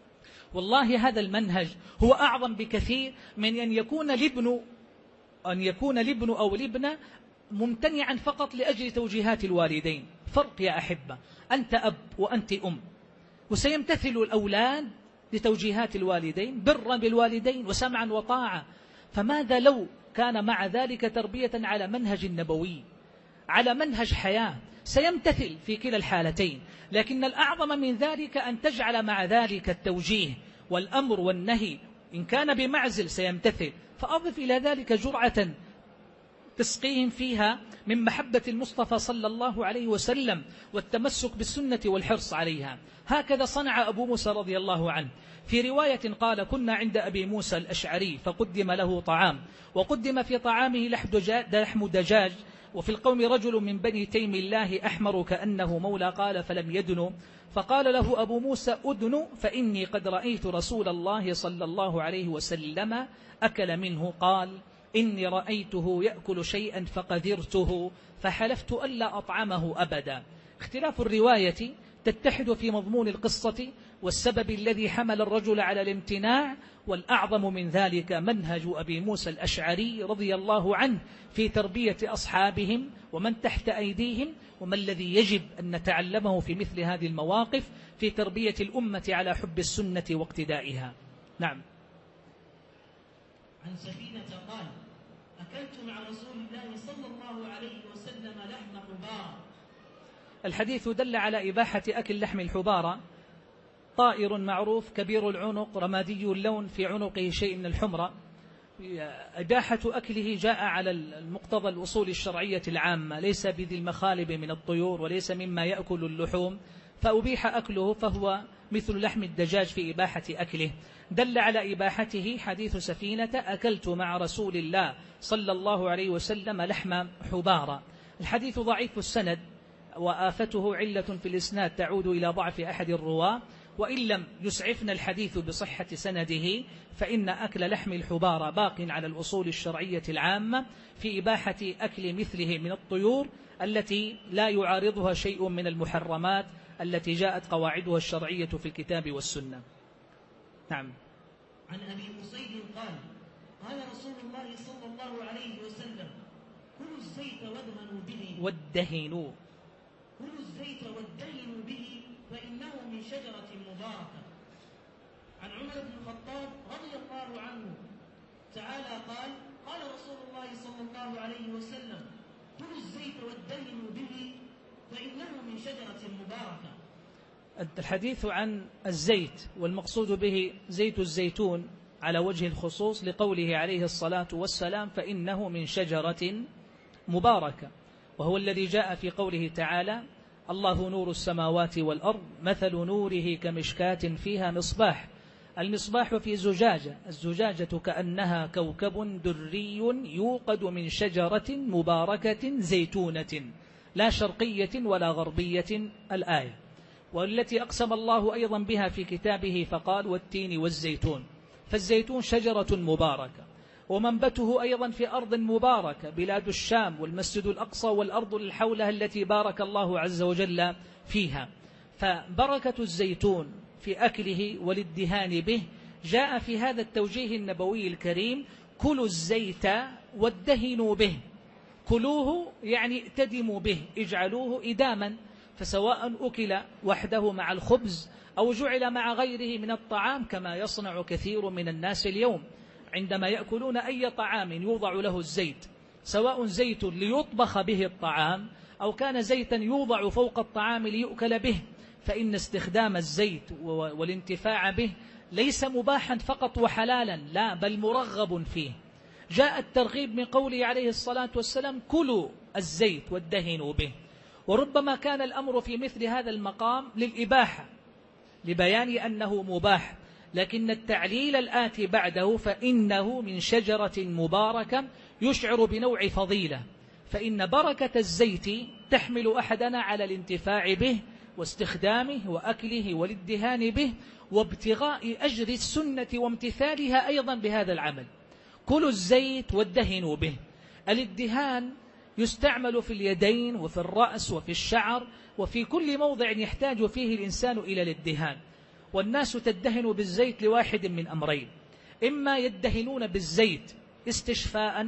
والله هذا المنهج هو أعظم بكثير من أن يكون الابن أن يكون الابن أو الابنة ممتنعا فقط لأجل توجيهات الوالدين. فرق يا أحبة، أنت أب وأنت أم، وسيمتثل الأولاد لتوجيهات الوالدين برا بالوالدين وسمعا وطاعة، فماذا لو كان مع ذلك تربية على منهج نبوي على منهج حياة؟ سيمتثل في كلا الحالتين، لكن الأعظم من ذلك أن تجعل مع ذلك التوجيه والأمر والنهي، إن كان بمعزل سيمتثل، فأضف إلى ذلك جرعة تسقيهم فيها من محبة المصطفى صلى الله عليه وسلم والتمسك بالسنة والحرص عليها. هكذا صنع أبو موسى رضي الله عنه. في رواية قال كنا عند أبي موسى الأشعري فقدم له طعام، وقدم في طعامه لحم دجاج، وفي القوم رجل من بني تيم الله أحمر كأنه مولى، قال فلم يدنوا، فقال له أبو موسى أدن فإني قد رأيت رسول الله صلى الله عليه وسلم أكل منه. قال إني رأيته يأكل شيئا فقذرته فحلفت ألا أطعمه أبدا. اختلاف الرواية تتحد في مضمون القصة والسبب الذي حمل الرجل على الامتناع، والأعظم من ذلك منهج أبي موسى الأشعري رضي الله عنه في تربية أصحابهم ومن تحت أيديهم، وما الذي يجب أن نتعلمه في مثل هذه المواقف في تربية الأمة على حب السنة واقتدائها. نعم. عن سفينة قال أكلت مع رسول الله صلى الله عليه وسلم لحم حبارة. الحديث دل على إباحة أكل لحم الحبارة، طائر معروف كبير العنق رمادي اللون في عنقه شيء من الحمرة. إباحة أكله جاء على المقتضى الأصول الشرعية العامة، ليس بذي المخالب من الطيور وليس مما يأكل اللحوم، فأبيح أكله، فهو مثل لحم الدجاج في إباحة أكله. دل على إباحته حديث سفينة أكلت مع رسول الله صلى الله عليه وسلم لحم حبارة. الحديث ضعيف السند وآفته علة في الإسناد تعود إلى ضعف أحد الرواة، وإن لم يسعفنا الحديث بصحة سنده فإن أكل لحم الحبارة باق على الأصول الشرعية العامة في إباحة أكل مثله من الطيور التي لا يعارضها شيء من المحرمات التي جاءت قواعدها الشرعية في الكتاب والسنة. نعم. عن أبي أسيد قال قال رسول الله صلى الله عليه وسلم كلوا الزيت وادهنوا به وادهنوا كلوا الزيت وادهنوا به فإنه من شجرة مباركة. عن عمر بن الخطاب رضي الله عنه تعالى قال قال رسول الله صلى الله عليه وسلم كلوا الزيت وادهنوا به فإنه من شجرة مباركة. الحديث عن الزيت والمقصود به زيت الزيتون على وجه الخصوص لقوله عليه الصلاة والسلام فإنه من شجرة مباركة، وهو الذي جاء في قوله تعالى الله نور السماوات والأرض مثل نوره كمشكاة فيها مصباح. المصباح في زجاجة، الزجاجة كأنها كوكب دري يوقد من شجرة مباركة زيتونة لا شرقية ولا غربية الآية، والتي أقسم الله أيضا بها في كتابه فقال والتين والزيتون. فالزيتون شجرة مباركة ومنبته أيضا في أرض مباركة، بلاد الشام والمسجد الأقصى والأرض اللي حولها التي بارك الله عز وجل فيها. فبركة الزيتون في أكله والادهان به جاء في هذا التوجيه النبوي الكريم كلوا الزيت وادهنوا به. كلوه يعني اتدموا به، اجعلوه إداما، فسواء أكل وحده مع الخبز أو جعل مع غيره من الطعام كما يصنع كثير من الناس اليوم عندما يأكلون أي طعام يوضع له الزيت، سواء زيت ليطبخ به الطعام أو كان زيتا يوضع فوق الطعام ليؤكل به، فإن استخدام الزيت والانتفاع به ليس مباحا فقط وحلالا، لا بل مرغب فيه. جاء الترغيب من قوله عليه الصلاة والسلام كلوا الزيت وادهنوا به، وربما كان الأمر في مثل هذا المقام للإباحة لبيان أنه مباح، لكن التعليل الآتي بعده فإنه من شجرة مباركة يشعر بنوع فضيلة، فإن بركة الزيت تحمل أحدنا على الانتفاع به واستخدامه وأكله والادهان به وابتغاء أجر السنة وامتثالها أيضا بهذا العمل. كلوا الزيت وادهنوا به. الادهان يستعمل في اليدين وفي الرأس وفي الشعر وفي كل موضع يحتاج فيه الإنسان إلى الادهان، والناس تدهن بالزيت لواحد من أمرين: إما يدهنون بالزيت استشفاء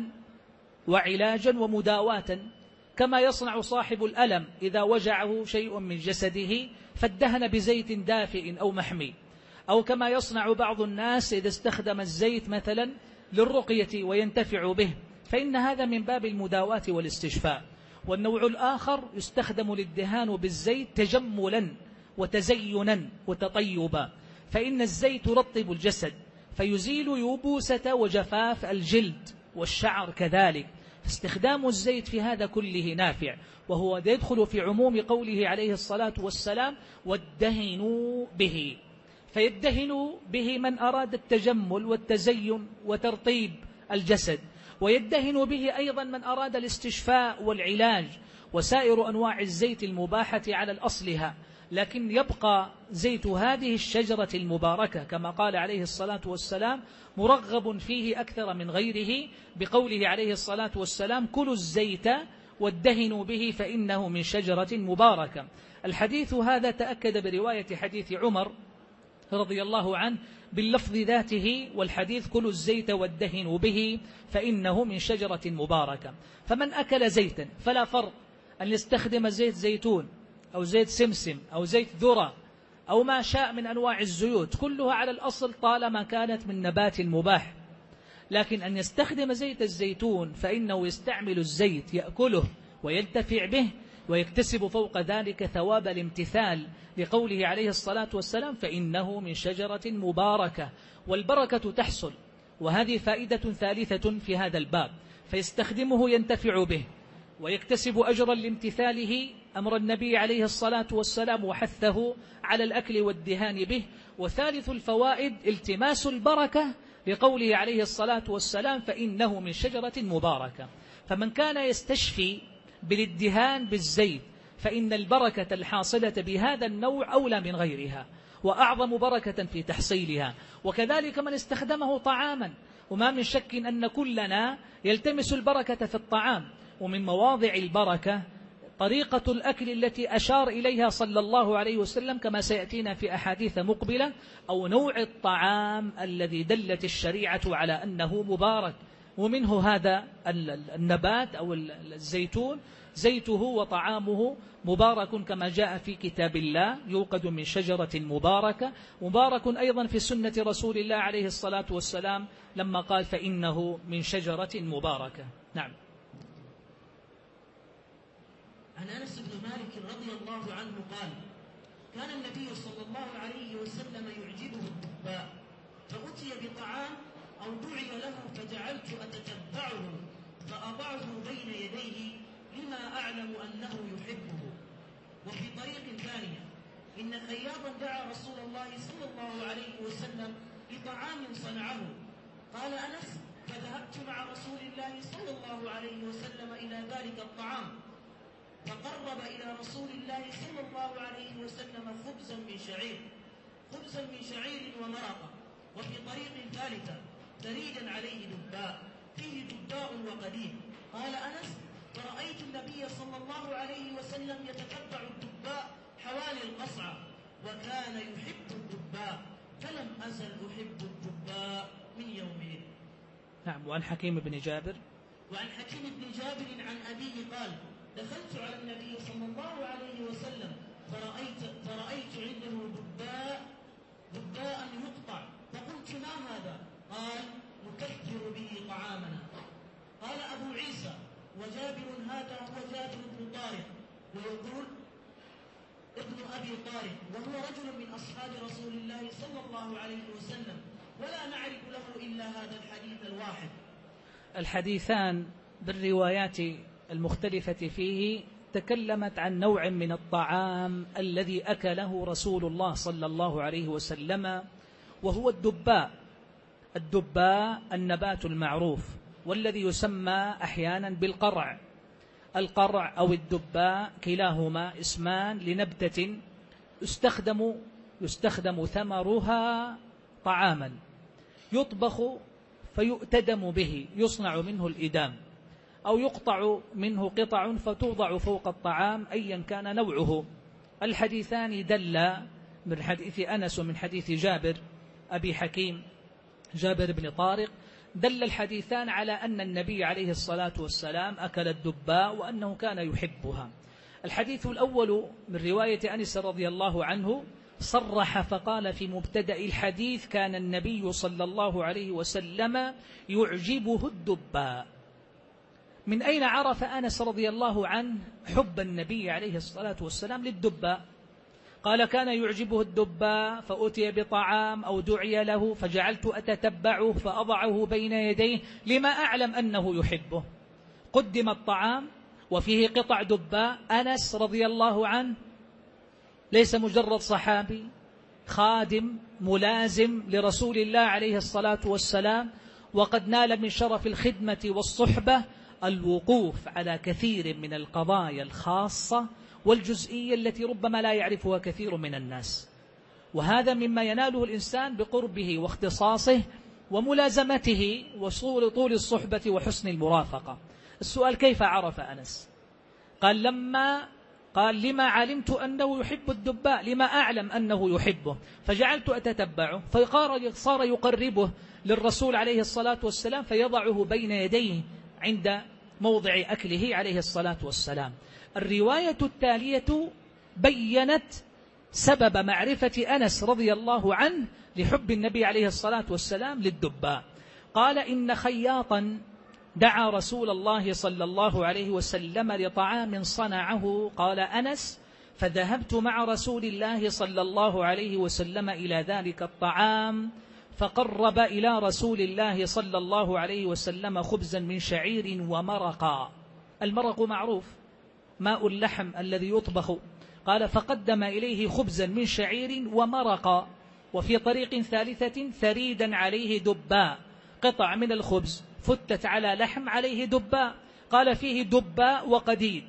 وعلاجا ومداواة، كما يصنع صاحب الألم إذا وجعه شيء من جسده فادهن بزيت دافئ أو محمي، أو كما يصنع بعض الناس إذا استخدم الزيت مثلا للرقية وينتفع به، فإن هذا من باب المداواة والاستشفاء. والنوع الآخر يستخدم الادهان بالزيت تجملا وتزينا وتطيبا، فإن الزيت يرطب الجسد فيزيل يبوسة وجفاف الجلد والشعر كذلك، فاستخدام الزيت في هذا كله نافع، وهو يدخل في عموم قوله عليه الصلاة والسلام وادهنوا به. فيدهن به من أراد التجمل والتزين وترطيب الجسد، ويدهن به أيضا من أراد الاستشفاء والعلاج وسائر أنواع الزيت المباحة على الأصلها، لكن يبقى زيت هذه الشجرة المباركة كما قال عليه الصلاة والسلام مرغب فيه أكثر من غيره، بقوله عليه الصلاة والسلام كلوا الزيت وادهنوا به فإنه من شجرة مباركة. الحديث هذا تأكد برواية حديث عمر رضي الله عنه باللفظ ذاته، والحديث كلوا الزيت وادهنوا به فإنه من شجرة مباركة. فمن أكل زيتا فلا فرق أن يستخدم زيت زيتون أو زيت سمسم أو زيت ذرة أو ما شاء من أنواع الزيوت، كلها على الأصل طالما كانت من نبات مباح، لكن أن يستخدم زيت الزيتون فإنه يستعمل الزيت يأكله وينتفع به ويكتسب فوق ذلك ثواب الامتثال لقوله عليه الصلاة والسلام فإنه من شجرة مباركة، والبركة تحصل. وهذه فائدة ثالثة في هذا الباب، فيستخدمه ينتفع به ويكتسب أجرا لامتثاله أمر النبي عليه الصلاة والسلام وحثه على الأكل والدهان به. وثالث الفوائد التماس البركة لقوله عليه الصلاة والسلام فإنه من شجرة مباركة. فمن كان يستشفي بالادهان بالزيت فإن البركة الحاصلة بهذا النوع أولى من غيرها وأعظم بركة في تحصيلها. وكذلك من استخدمه طعاما، وما من شك أن كلنا يلتمس البركة في الطعام، ومن مواضع البركة طريقة الأكل التي أشار إليها صلى الله عليه وسلم كما سيأتينا في أحاديث مقبلة، أو نوع الطعام الذي دلت الشريعة على أنه مبارك، ومنه هذا النبات أو الزيتون زيته وطعامه مبارك كما جاء في كتاب الله، يوقد من شجرة مباركة، مبارك أيضا في سنة رسول الله عليه الصلاة والسلام لما قال فإنه من شجرة مباركة. نعم. عن أنس بن مالك رضي الله عنه قال كان النبي صلى الله عليه وسلم يعجبه الدباء، فأتي بطعام أو دعي له فجعلت أتتبعه فأضعه بين يديه لما أعلم أنه يحبه. وفي طريق ثانية إن خياطا دعا رسول الله صلى الله عليه وسلم لطعام صنعه، قال أنس فذهبت مع رسول الله صلى الله عليه وسلم إلى ذلك الطعام فقرب إلى رسول الله صلى الله عليه وسلم خبزا من شعير خبزا من شعير ومرقة. وفي طريق ثالثة ثريدا عليه دباء فيه دباء وقديم، قال أنس فرأيت النبي صلى الله عليه وسلم يتتبع الدباء حوالي القصعة وكان يحب الدباء فلم أزل أحب الدباء من يومئذ. نعم. وعن حكيم بن جابر وعن حكيم بن جابر عن أبيه قال دخلت على النبي صلى الله عليه وسلم فرأيت, فرأيت عنده دباء دباء يقطع فقلت ما هذا؟ قال نكثر به طعامنا. قال أبو عيسى وجابر هذا هو جابر بن طارق ويقول ابن أبي طارق وهو رجل من أصحاب رسول الله صلى الله عليه وسلم ولا نعرف له إلا هذا الحديث الواحد. الحديثان بالروايات المختلفة فيه تكلمت عن نوع من الطعام الذي أكله رسول الله صلى الله عليه وسلم وهو الدباء. الدباء النبات المعروف والذي يسمى أحيانا بالقرع. القرع أو الدباء كلاهما اسمان لنبتة يستخدم يستخدم ثمرها طعاما، يطبخ فيؤتدم به، يصنع منه الإدام، أو يقطع منه قطع فتوضع فوق الطعام أيا كان نوعه. الحديثان دل من حديث أنس ومن حديث جابر أبي حكيم جابر بن طارق، دل الحديثان على أن النبي عليه الصلاة والسلام أكل الدباء وأنه كان يحبها. الحديث الأول من رواية أنس رضي الله عنه صرح فقال في مبتدأ الحديث كان النبي صلى الله عليه وسلم يعجبه الدباء. من أين عرف أنس رضي الله عنه حب النبي عليه الصلاة والسلام للدباء؟ قال كان يعجبه الدباء فأتي بطعام أو دعي له فجعلت أتتبعه فأضعه بين يديه لما أعلم أنه يحبه. قدم الطعام وفيه قطع دباء. أنس رضي الله عنه ليس مجرد صحابي، خادم ملازم لرسول الله عليه الصلاة والسلام، وقد نال من شرف الخدمة والصحبة الوقوف على كثير من القضايا الخاصة والجزئية التي ربما لا يعرفها كثير من الناس، وهذا مما يناله الإنسان بقربه واختصاصه وملازمته وطول الصحبة وحسن المرافقة. السؤال كيف عرف أنس؟ قال لما قال لما علمت أنه يحب الدباء، لما أعلم أنه يحبه فجعلت أتتبعه، فصار يقربه للرسول عليه الصلاة والسلام فيضعه بين يديه عند موضع أكله عليه الصلاة والسلام. الرواية التالية بيّنت سبب معرفة أنس رضي الله عنه لحب النبي عليه الصلاة والسلام للدباء. قال إن خياطا دعا رسول الله صلى الله عليه وسلم لطعام صنعه، قال أنس فذهبت مع رسول الله صلى الله عليه وسلم إلى ذلك الطعام فقرب إلى رسول الله صلى الله عليه وسلم خبزا من شعير ومرقا. المرق معروف ماء اللحم الذي يطبخ. قال فقدم إليه خبزا من شعير ومرقا. وفي طريق ثالثة ثريدا عليه دباء، قطع من الخبز فتت على لحم عليه دباء. قال فيه دباء وقديد.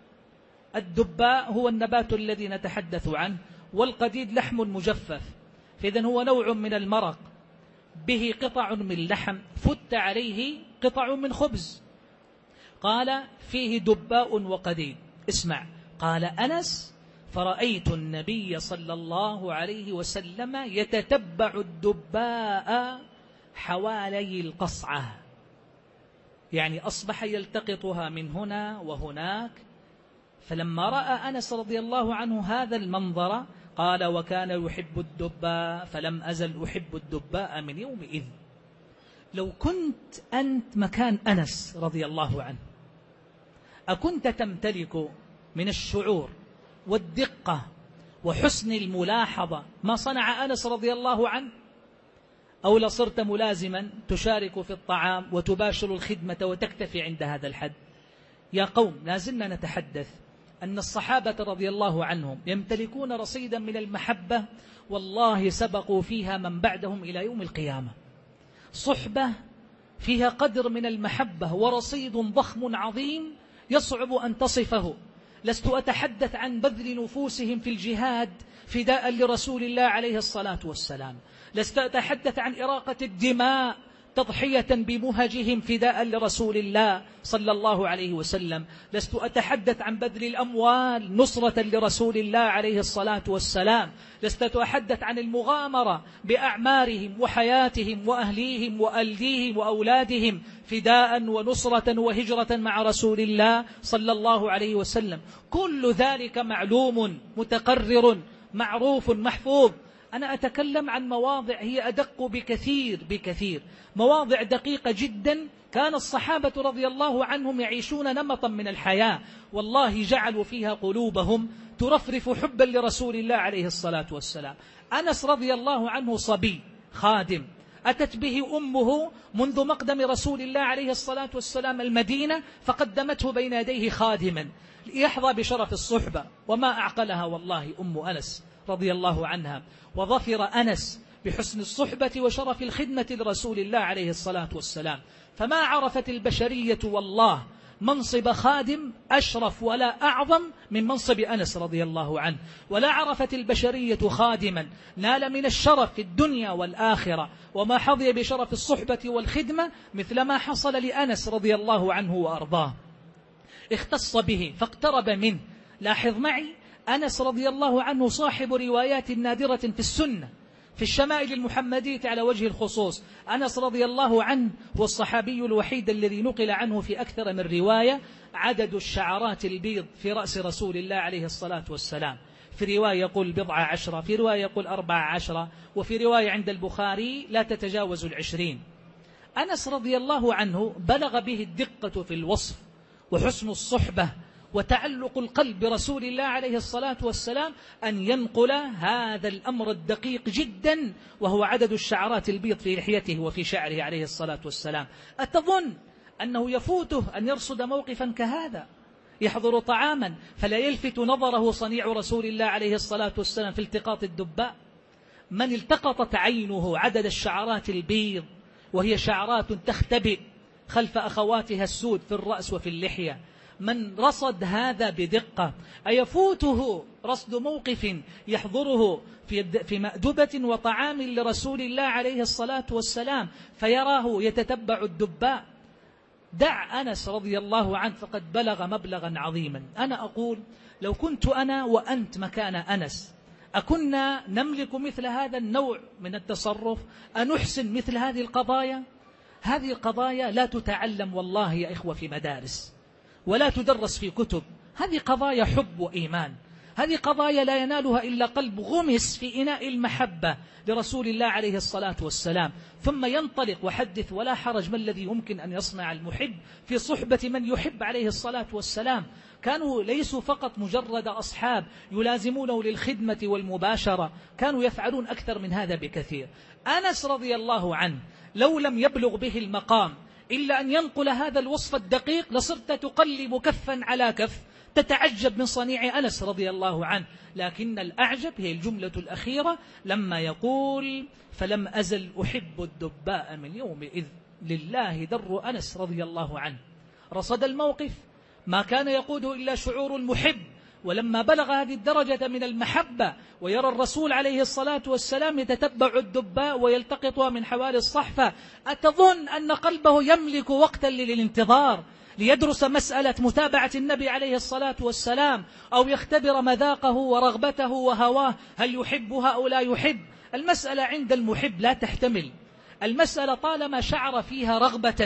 الدباء هو النبات الذي نتحدث عنه، والقديد لحم مجفف، فإذن هو نوع من المرق به قطع من لحم فت عليه قطع من خبز. قال فيه دباء وقديد. اسمع، قال أنس فرأيت النبي صلى الله عليه وسلم يتتبع الدباء حوالي القصعة. يعني أصبح يلتقطها من هنا وهناك. فلما رأى أنس رضي الله عنه هذا المنظر قال: وكان يحب الدباء فلم أزل أحب الدباء من يومئذ. لو كنت أنت مكان أنس رضي الله عنه، أكنت تمتلك من الشعور والدقة وحسن الملاحظة ما صنع أنس رضي الله عنه؟ أو لصرت ملازما تشارك في الطعام وتباشر الخدمة وتكتفي عند هذا الحد؟ يا قوم، لازلنا نتحدث أن الصحابة رضي الله عنهم يمتلكون رصيدا من المحبة، والله سبقوا فيها من بعدهم إلى يوم القيامة. صحبة فيها قدر من المحبة ورصيد ضخم عظيم يصعب أن تصفه. لست أتحدث عن بذل نفوسهم في الجهاد فداء لرسول الله عليه الصلاة والسلام، لست أتحدث عن إراقة الدماء تضحية بمهجهم فداء لرسول الله صلى الله عليه وسلم، لست أتحدث عن بذل الأموال نصرة لرسول الله عليه الصلاة والسلام، لست أتحدث عن المغامرة بأعمارهم وحياتهم وأهليهم وألديهم وأولادهم فداء ونصرة وهجرة مع رسول الله صلى الله عليه وسلم. كل ذلك معلوم متقرر معروف محفوظ. أنا أتكلم عن مواضع هي أدق بكثير بكثير، مواضع دقيقة جدا كان الصحابة رضي الله عنهم يعيشون نمطا من الحياة، والله جعلوا فيها قلوبهم ترفرف حبا لرسول الله عليه الصلاة والسلام. أنس رضي الله عنه صبي خادم أتت به أمه منذ مقدم رسول الله عليه الصلاة والسلام المدينة، فقدمته بين يديه خادما ليحظى بشرف الصحبة. وما أعقلها والله أم أنس رضي الله عنها، وظفر أنس بحسن الصحبة وشرف الخدمة لرسول الله عليه الصلاة والسلام. فما عرفت البشرية والله منصب خادم أشرف ولا أعظم من منصب أنس رضي الله عنه، ولا عرفت البشرية خادما نال من الشرف في الدنيا والآخرة وما حظي بشرف الصحبة والخدمة مثل ما حصل لأنس رضي الله عنه وأرضاه. اختص به فاقترب منه. لاحظ معي، أنس رضي الله عنه صاحب روايات نادرة في السنة في الشمائل المحمدية على وجه الخصوص. أنس رضي الله عنه هو الصحابي الوحيد الذي نقل عنه في أكثر من رواية عدد الشعرات البيض في رأس رسول الله عليه الصلاة والسلام. في رواية يقول بضع عشرة، في رواية يقول أربع عشرة، وفي رواية عند البخاري لا تتجاوز العشرين. أنس رضي الله عنه بلغ به الدقة في الوصف وحسن الصحبة وتعلق القلب برسول الله عليه الصلاة والسلام أن ينقل هذا الأمر الدقيق جدا، وهو عدد الشعرات البيض في لحيته وفي شعره عليه الصلاة والسلام. أتظن أنه يفوته أن يرصد موقفا كهذا؟ يحضر طعاما فلا يلفت نظره صنيع رسول الله عليه الصلاة والسلام في التقاط الدباء؟ من التقطت عينه عدد الشعرات البيض وهي شعرات تختبئ خلف أخواتها السود في الرأس وفي اللحية، من رصد هذا بدقة؟ أيفوته رصد موقف يحضره في في مأدبة وطعام لرسول الله عليه الصلاة والسلام فيراه يتتبع الدباء؟ دع أنس رضي الله عنه فقد بلغ مبلغا عظيما. أنا أقول لو كنت أنا وأنت مكان أنس أكنا نملك مثل هذا النوع من التصرف؟ أنحسن مثل هذه القضايا؟ هذه القضايا لا تتعلم والله يا إخوة في مدارس ولا تدرس في كتب. هذه قضايا حب وإيمان، هذه قضايا لا ينالها إلا قلب غمس في إناء المحبة لرسول الله عليه الصلاة والسلام، ثم ينطلق وحدث ولا حرج. ما الذي يمكن أن يصنع المحب في صحبة من يحب عليه الصلاة والسلام؟ كانوا ليسوا فقط مجرد أصحاب يلازمونه للخدمة والمباشرة، كانوا يفعلون أكثر من هذا بكثير. أنس رضي الله عنه لو لم يبلغ به المقام إلا أن ينقل هذا الوصف الدقيق لصرت تقلب كفا على كف تتعجب من صنيع أنس رضي الله عنه. لكن الأعجب هي الجملة الأخيرة لما يقول فلم أزل أحب الدباء من يومئذ. لله در أنس رضي الله عنه، رصد الموقف، ما كان يقوده إلا شعور المحب. ولما بلغ هذه الدرجة من المحبة ويرى الرسول عليه الصلاة والسلام يتتبع الدباء ويلتقطها من حوالي الصحفة، أتظن أن قلبه يملك وقتا للانتظار ليدرس مسألة متابعة النبي عليه الصلاة والسلام أو يختبر مذاقه ورغبته وهواه هل يحبها أو لا يحب؟ المسألة عند المحب لا تحتمل. المسألة طالما شعر فيها رغبة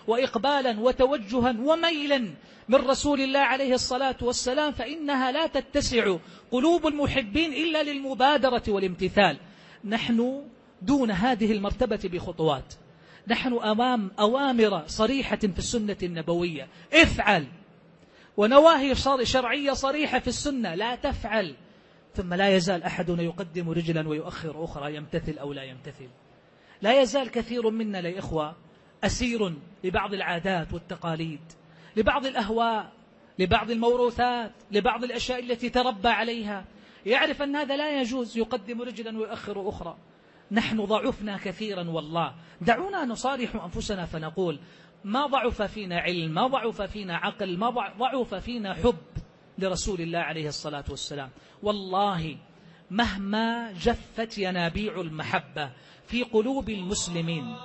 وإقبالا وتوجها وميلا من رسول الله عليه الصلاة والسلام، فإنها لا تتسع قلوب المحبين إلا للمبادرة والامتثال. نحن دون هذه المرتبة بخطوات، نحن أمام أوامر صريحة في السنة النبوية افعل، ونواهي شرعية صريحة في السنة لا تفعل، ثم لا يزال أحدنا يقدم رجلا ويؤخر أخرى، يمتثل أو لا يمتثل. لا يزال كثير منا يا إخوة أسير لبعض العادات والتقاليد، لبعض الأهواء، لبعض الموروثات، لبعض الأشياء التي تربى عليها، يعرف أن هذا لا يجوز، يقدم رجلا ويؤخر أخرى. نحن ضعفنا كثيرا والله. دعونا نصارح أنفسنا فنقول ما ضعف فينا علم، ما ضعف فينا عقل، ما ضعف فينا حب لرسول الله عليه الصلاة والسلام. والله مهما جفت ينابيع المحبة في قلوب المسلمين،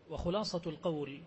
وخلاصة القول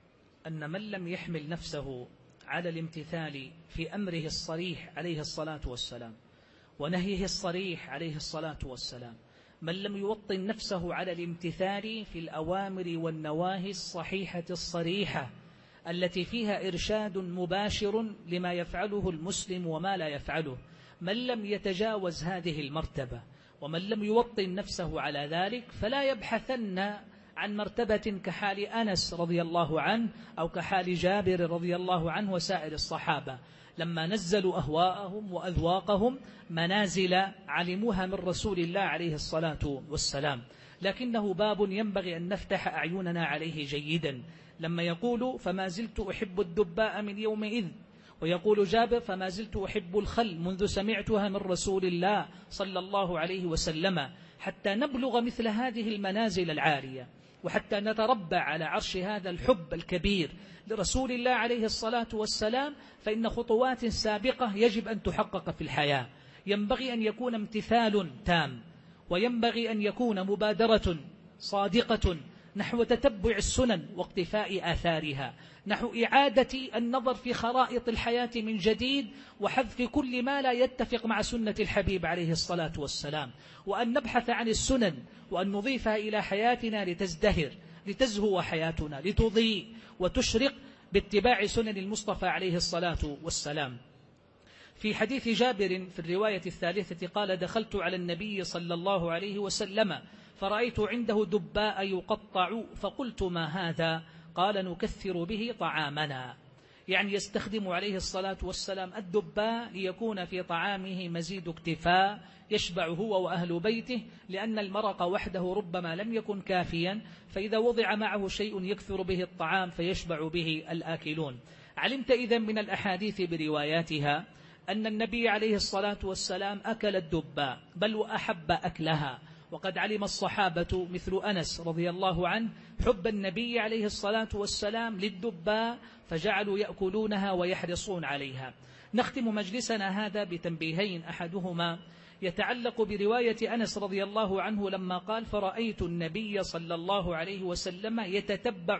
أن من لم يحمل نفسه على الامتثال في أمره الصريح عليه الصلاة والسلام ونهيه الصريح عليه الصلاة والسلام، من لم يوطن نفسه على الامتثال في الأوامر والنواهي الصحيحة الصريحة التي فيها إرشاد مباشر لما يفعله المسلم وما لا يفعله، من لم يتجاوز هذه المرتبة ومن لم يوطن نفسه على ذلك فلا يبحثن عن مرتبة كحال أنس رضي الله عنه أو كحال جابر رضي الله عنه وسائر الصحابة لما نزلوا أهواءهم وأذواقهم منازل علموها من رسول الله عليه الصلاة والسلام. لكنه باب ينبغي أن نفتح أعيننا عليه جيدا. لما يقول فما زلت أحب الدباء من يومئذ، ويقول جابر فما زلت أحب الخل منذ سمعتها من رسول الله صلى الله عليه وسلم، حتى نبلغ مثل هذه المنازل العالية وحتى نتربع على عرش هذا الحب الكبير لرسول الله عليه الصلاة والسلام، فإن خطوات سابقة يجب أن تحقق في الحياة. ينبغي أن يكون امتثال تام، وينبغي أن يكون مبادرة صادقة نحو تتبع السنن واقتفاء آثارها، نحو إعادة النظر في خرائط الحياة من جديد وحذف كل ما لا يتفق مع سنة الحبيب عليه الصلاة والسلام، وأن نبحث عن السنن وأن نضيفها إلى حياتنا لتزدهر، لتزهو حياتنا، لتضيء وتشرق باتباع سنن المصطفى عليه الصلاة والسلام. في حديث جابر في الرواية الثالثة قال: دخلت على النبي صلى الله عليه وسلم فرأيت عنده دباء يقطع فقلت: ما هذا؟ قال: نكثر به طعامنا. يعني يستخدم عليه الصلاة والسلام الدباء ليكون في طعامه مزيد اكتفاء يشبع هو وأهل بيته، لأن المرق وحده ربما لم يكن كافيا، فإذا وضع معه شيء يكثر به الطعام فيشبع به الآكلون. علمت إذن من الأحاديث برواياتها أن النبي عليه الصلاة والسلام أكل الدباء بل وأحب أكلها، وقد علم الصحابة مثل أنس رضي الله عنه حب النبي عليه الصلاة والسلام للدباء فجعلوا يأكلونها ويحرصون عليها. نختم مجلسنا هذا بتنبيهين، أحدهما يتعلق برواية أنس رضي الله عنه لما قال: فرأيت النبي صلى الله عليه وسلم يتتبع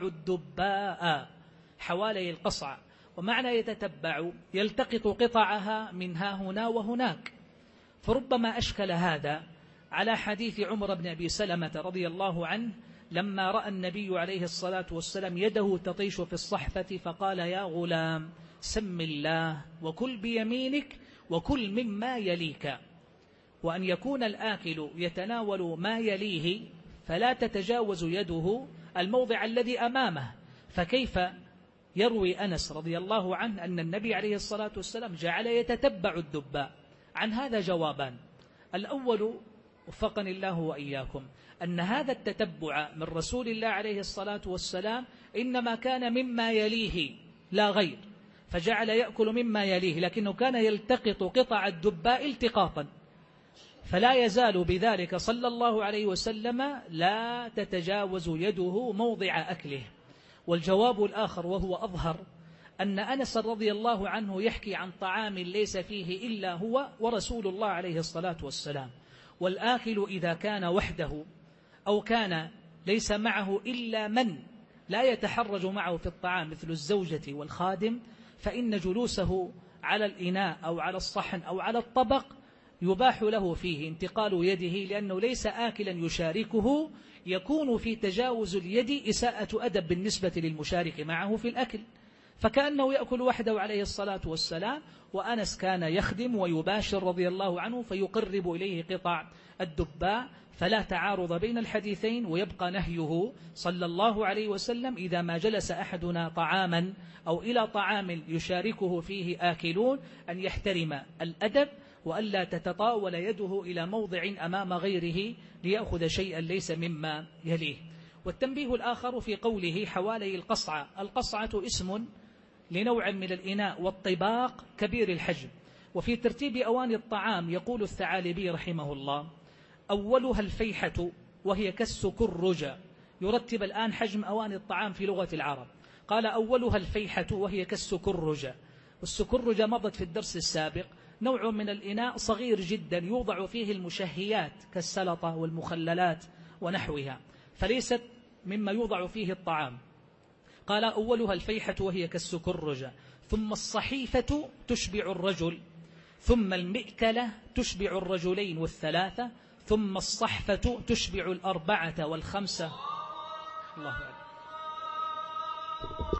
الدباء حوالي القصع. ومعنى يتتبع يلتقط قطعها من ها هنا وهناك، فربما أشكل هذا على حديث عمر بن أبي سلمة رضي الله عنه لما رأى النبي عليه الصلاة والسلام يده تطيش في الصحفة فقال: يا غلام سم الله وكل بيمينك وكل مما يليك. وأن يكون الآكل يتناول ما يليه فلا تتجاوز يده الموضع الذي أمامه. فكيف يروي أنس رضي الله عنه أن النبي عليه الصلاة والسلام جعل يتتبع الدباء؟ عن هذا جوابان. الأول وفقني الله وإياكم أن هذا التتبع من رسول الله عليه الصلاة والسلام إنما كان مما يليه لا غير، فجعل يأكل مما يليه، لكنه كان يلتقط قطع الدباء التقاطا، فلا يزال بذلك صلى الله عليه وسلم لا تتجاوز يده موضع أكله. والجواب الآخر وهو أظهر أن أنس رضي الله عنه يحكي عن طعام ليس فيه إلا هو ورسول الله عليه الصلاة والسلام، والآكل إذا كان وحده أو كان ليس معه إلا من لا يتحرج معه في الطعام مثل الزوجة والخادم، فإن جلوسه على الإناء أو على الصحن أو على الطبق يباح له فيه انتقال يده، لأنه ليس آكلا يشاركه، يكون في تجاوز اليد إساءة أدب بالنسبة للمشارك معه في الأكل، فكأنه يأكل وحده عليه الصلاة والسلام، وأنس كان يخدم ويباشر رضي الله عنه فيقرب إليه قطع الدباء، فلا تعارض بين الحديثين. ويبقى نهيه صلى الله عليه وسلم إذا ما جلس أحدنا طعاما أو إلى طعام يشاركه فيه آكلون أن يحترم الأدب وألا تتطاول يده إلى موضع أمام غيره ليأخذ شيئا ليس مما يليه. والتنبيه الآخر في قوله حوالي القصعة، القصعة اسم لنوع من الإناء والطباق كبير الحجم. وفي ترتيب أواني الطعام يقول الثعالبي رحمه الله: أولها الفيحة وهي كالسكرجة. يرتب الآن حجم أواني الطعام في لغة العرب، قال: أولها الفيحة وهي كالسكرجة. والسكرجة مضت في الدرس السابق، نوع من الإناء صغير جدا يوضع فيه المشهيات كالسلطة والمخللات ونحوها، فليست مما يوضع فيه الطعام. قال أولها الفيحة وهي كالسكرجة، ثم الصحيفة تشبع الرجل، ثم المئكلة تشبع الرجلين والثلاثة، ثم الصحفة تشبع الأربعة والخمسة. الله أكبر.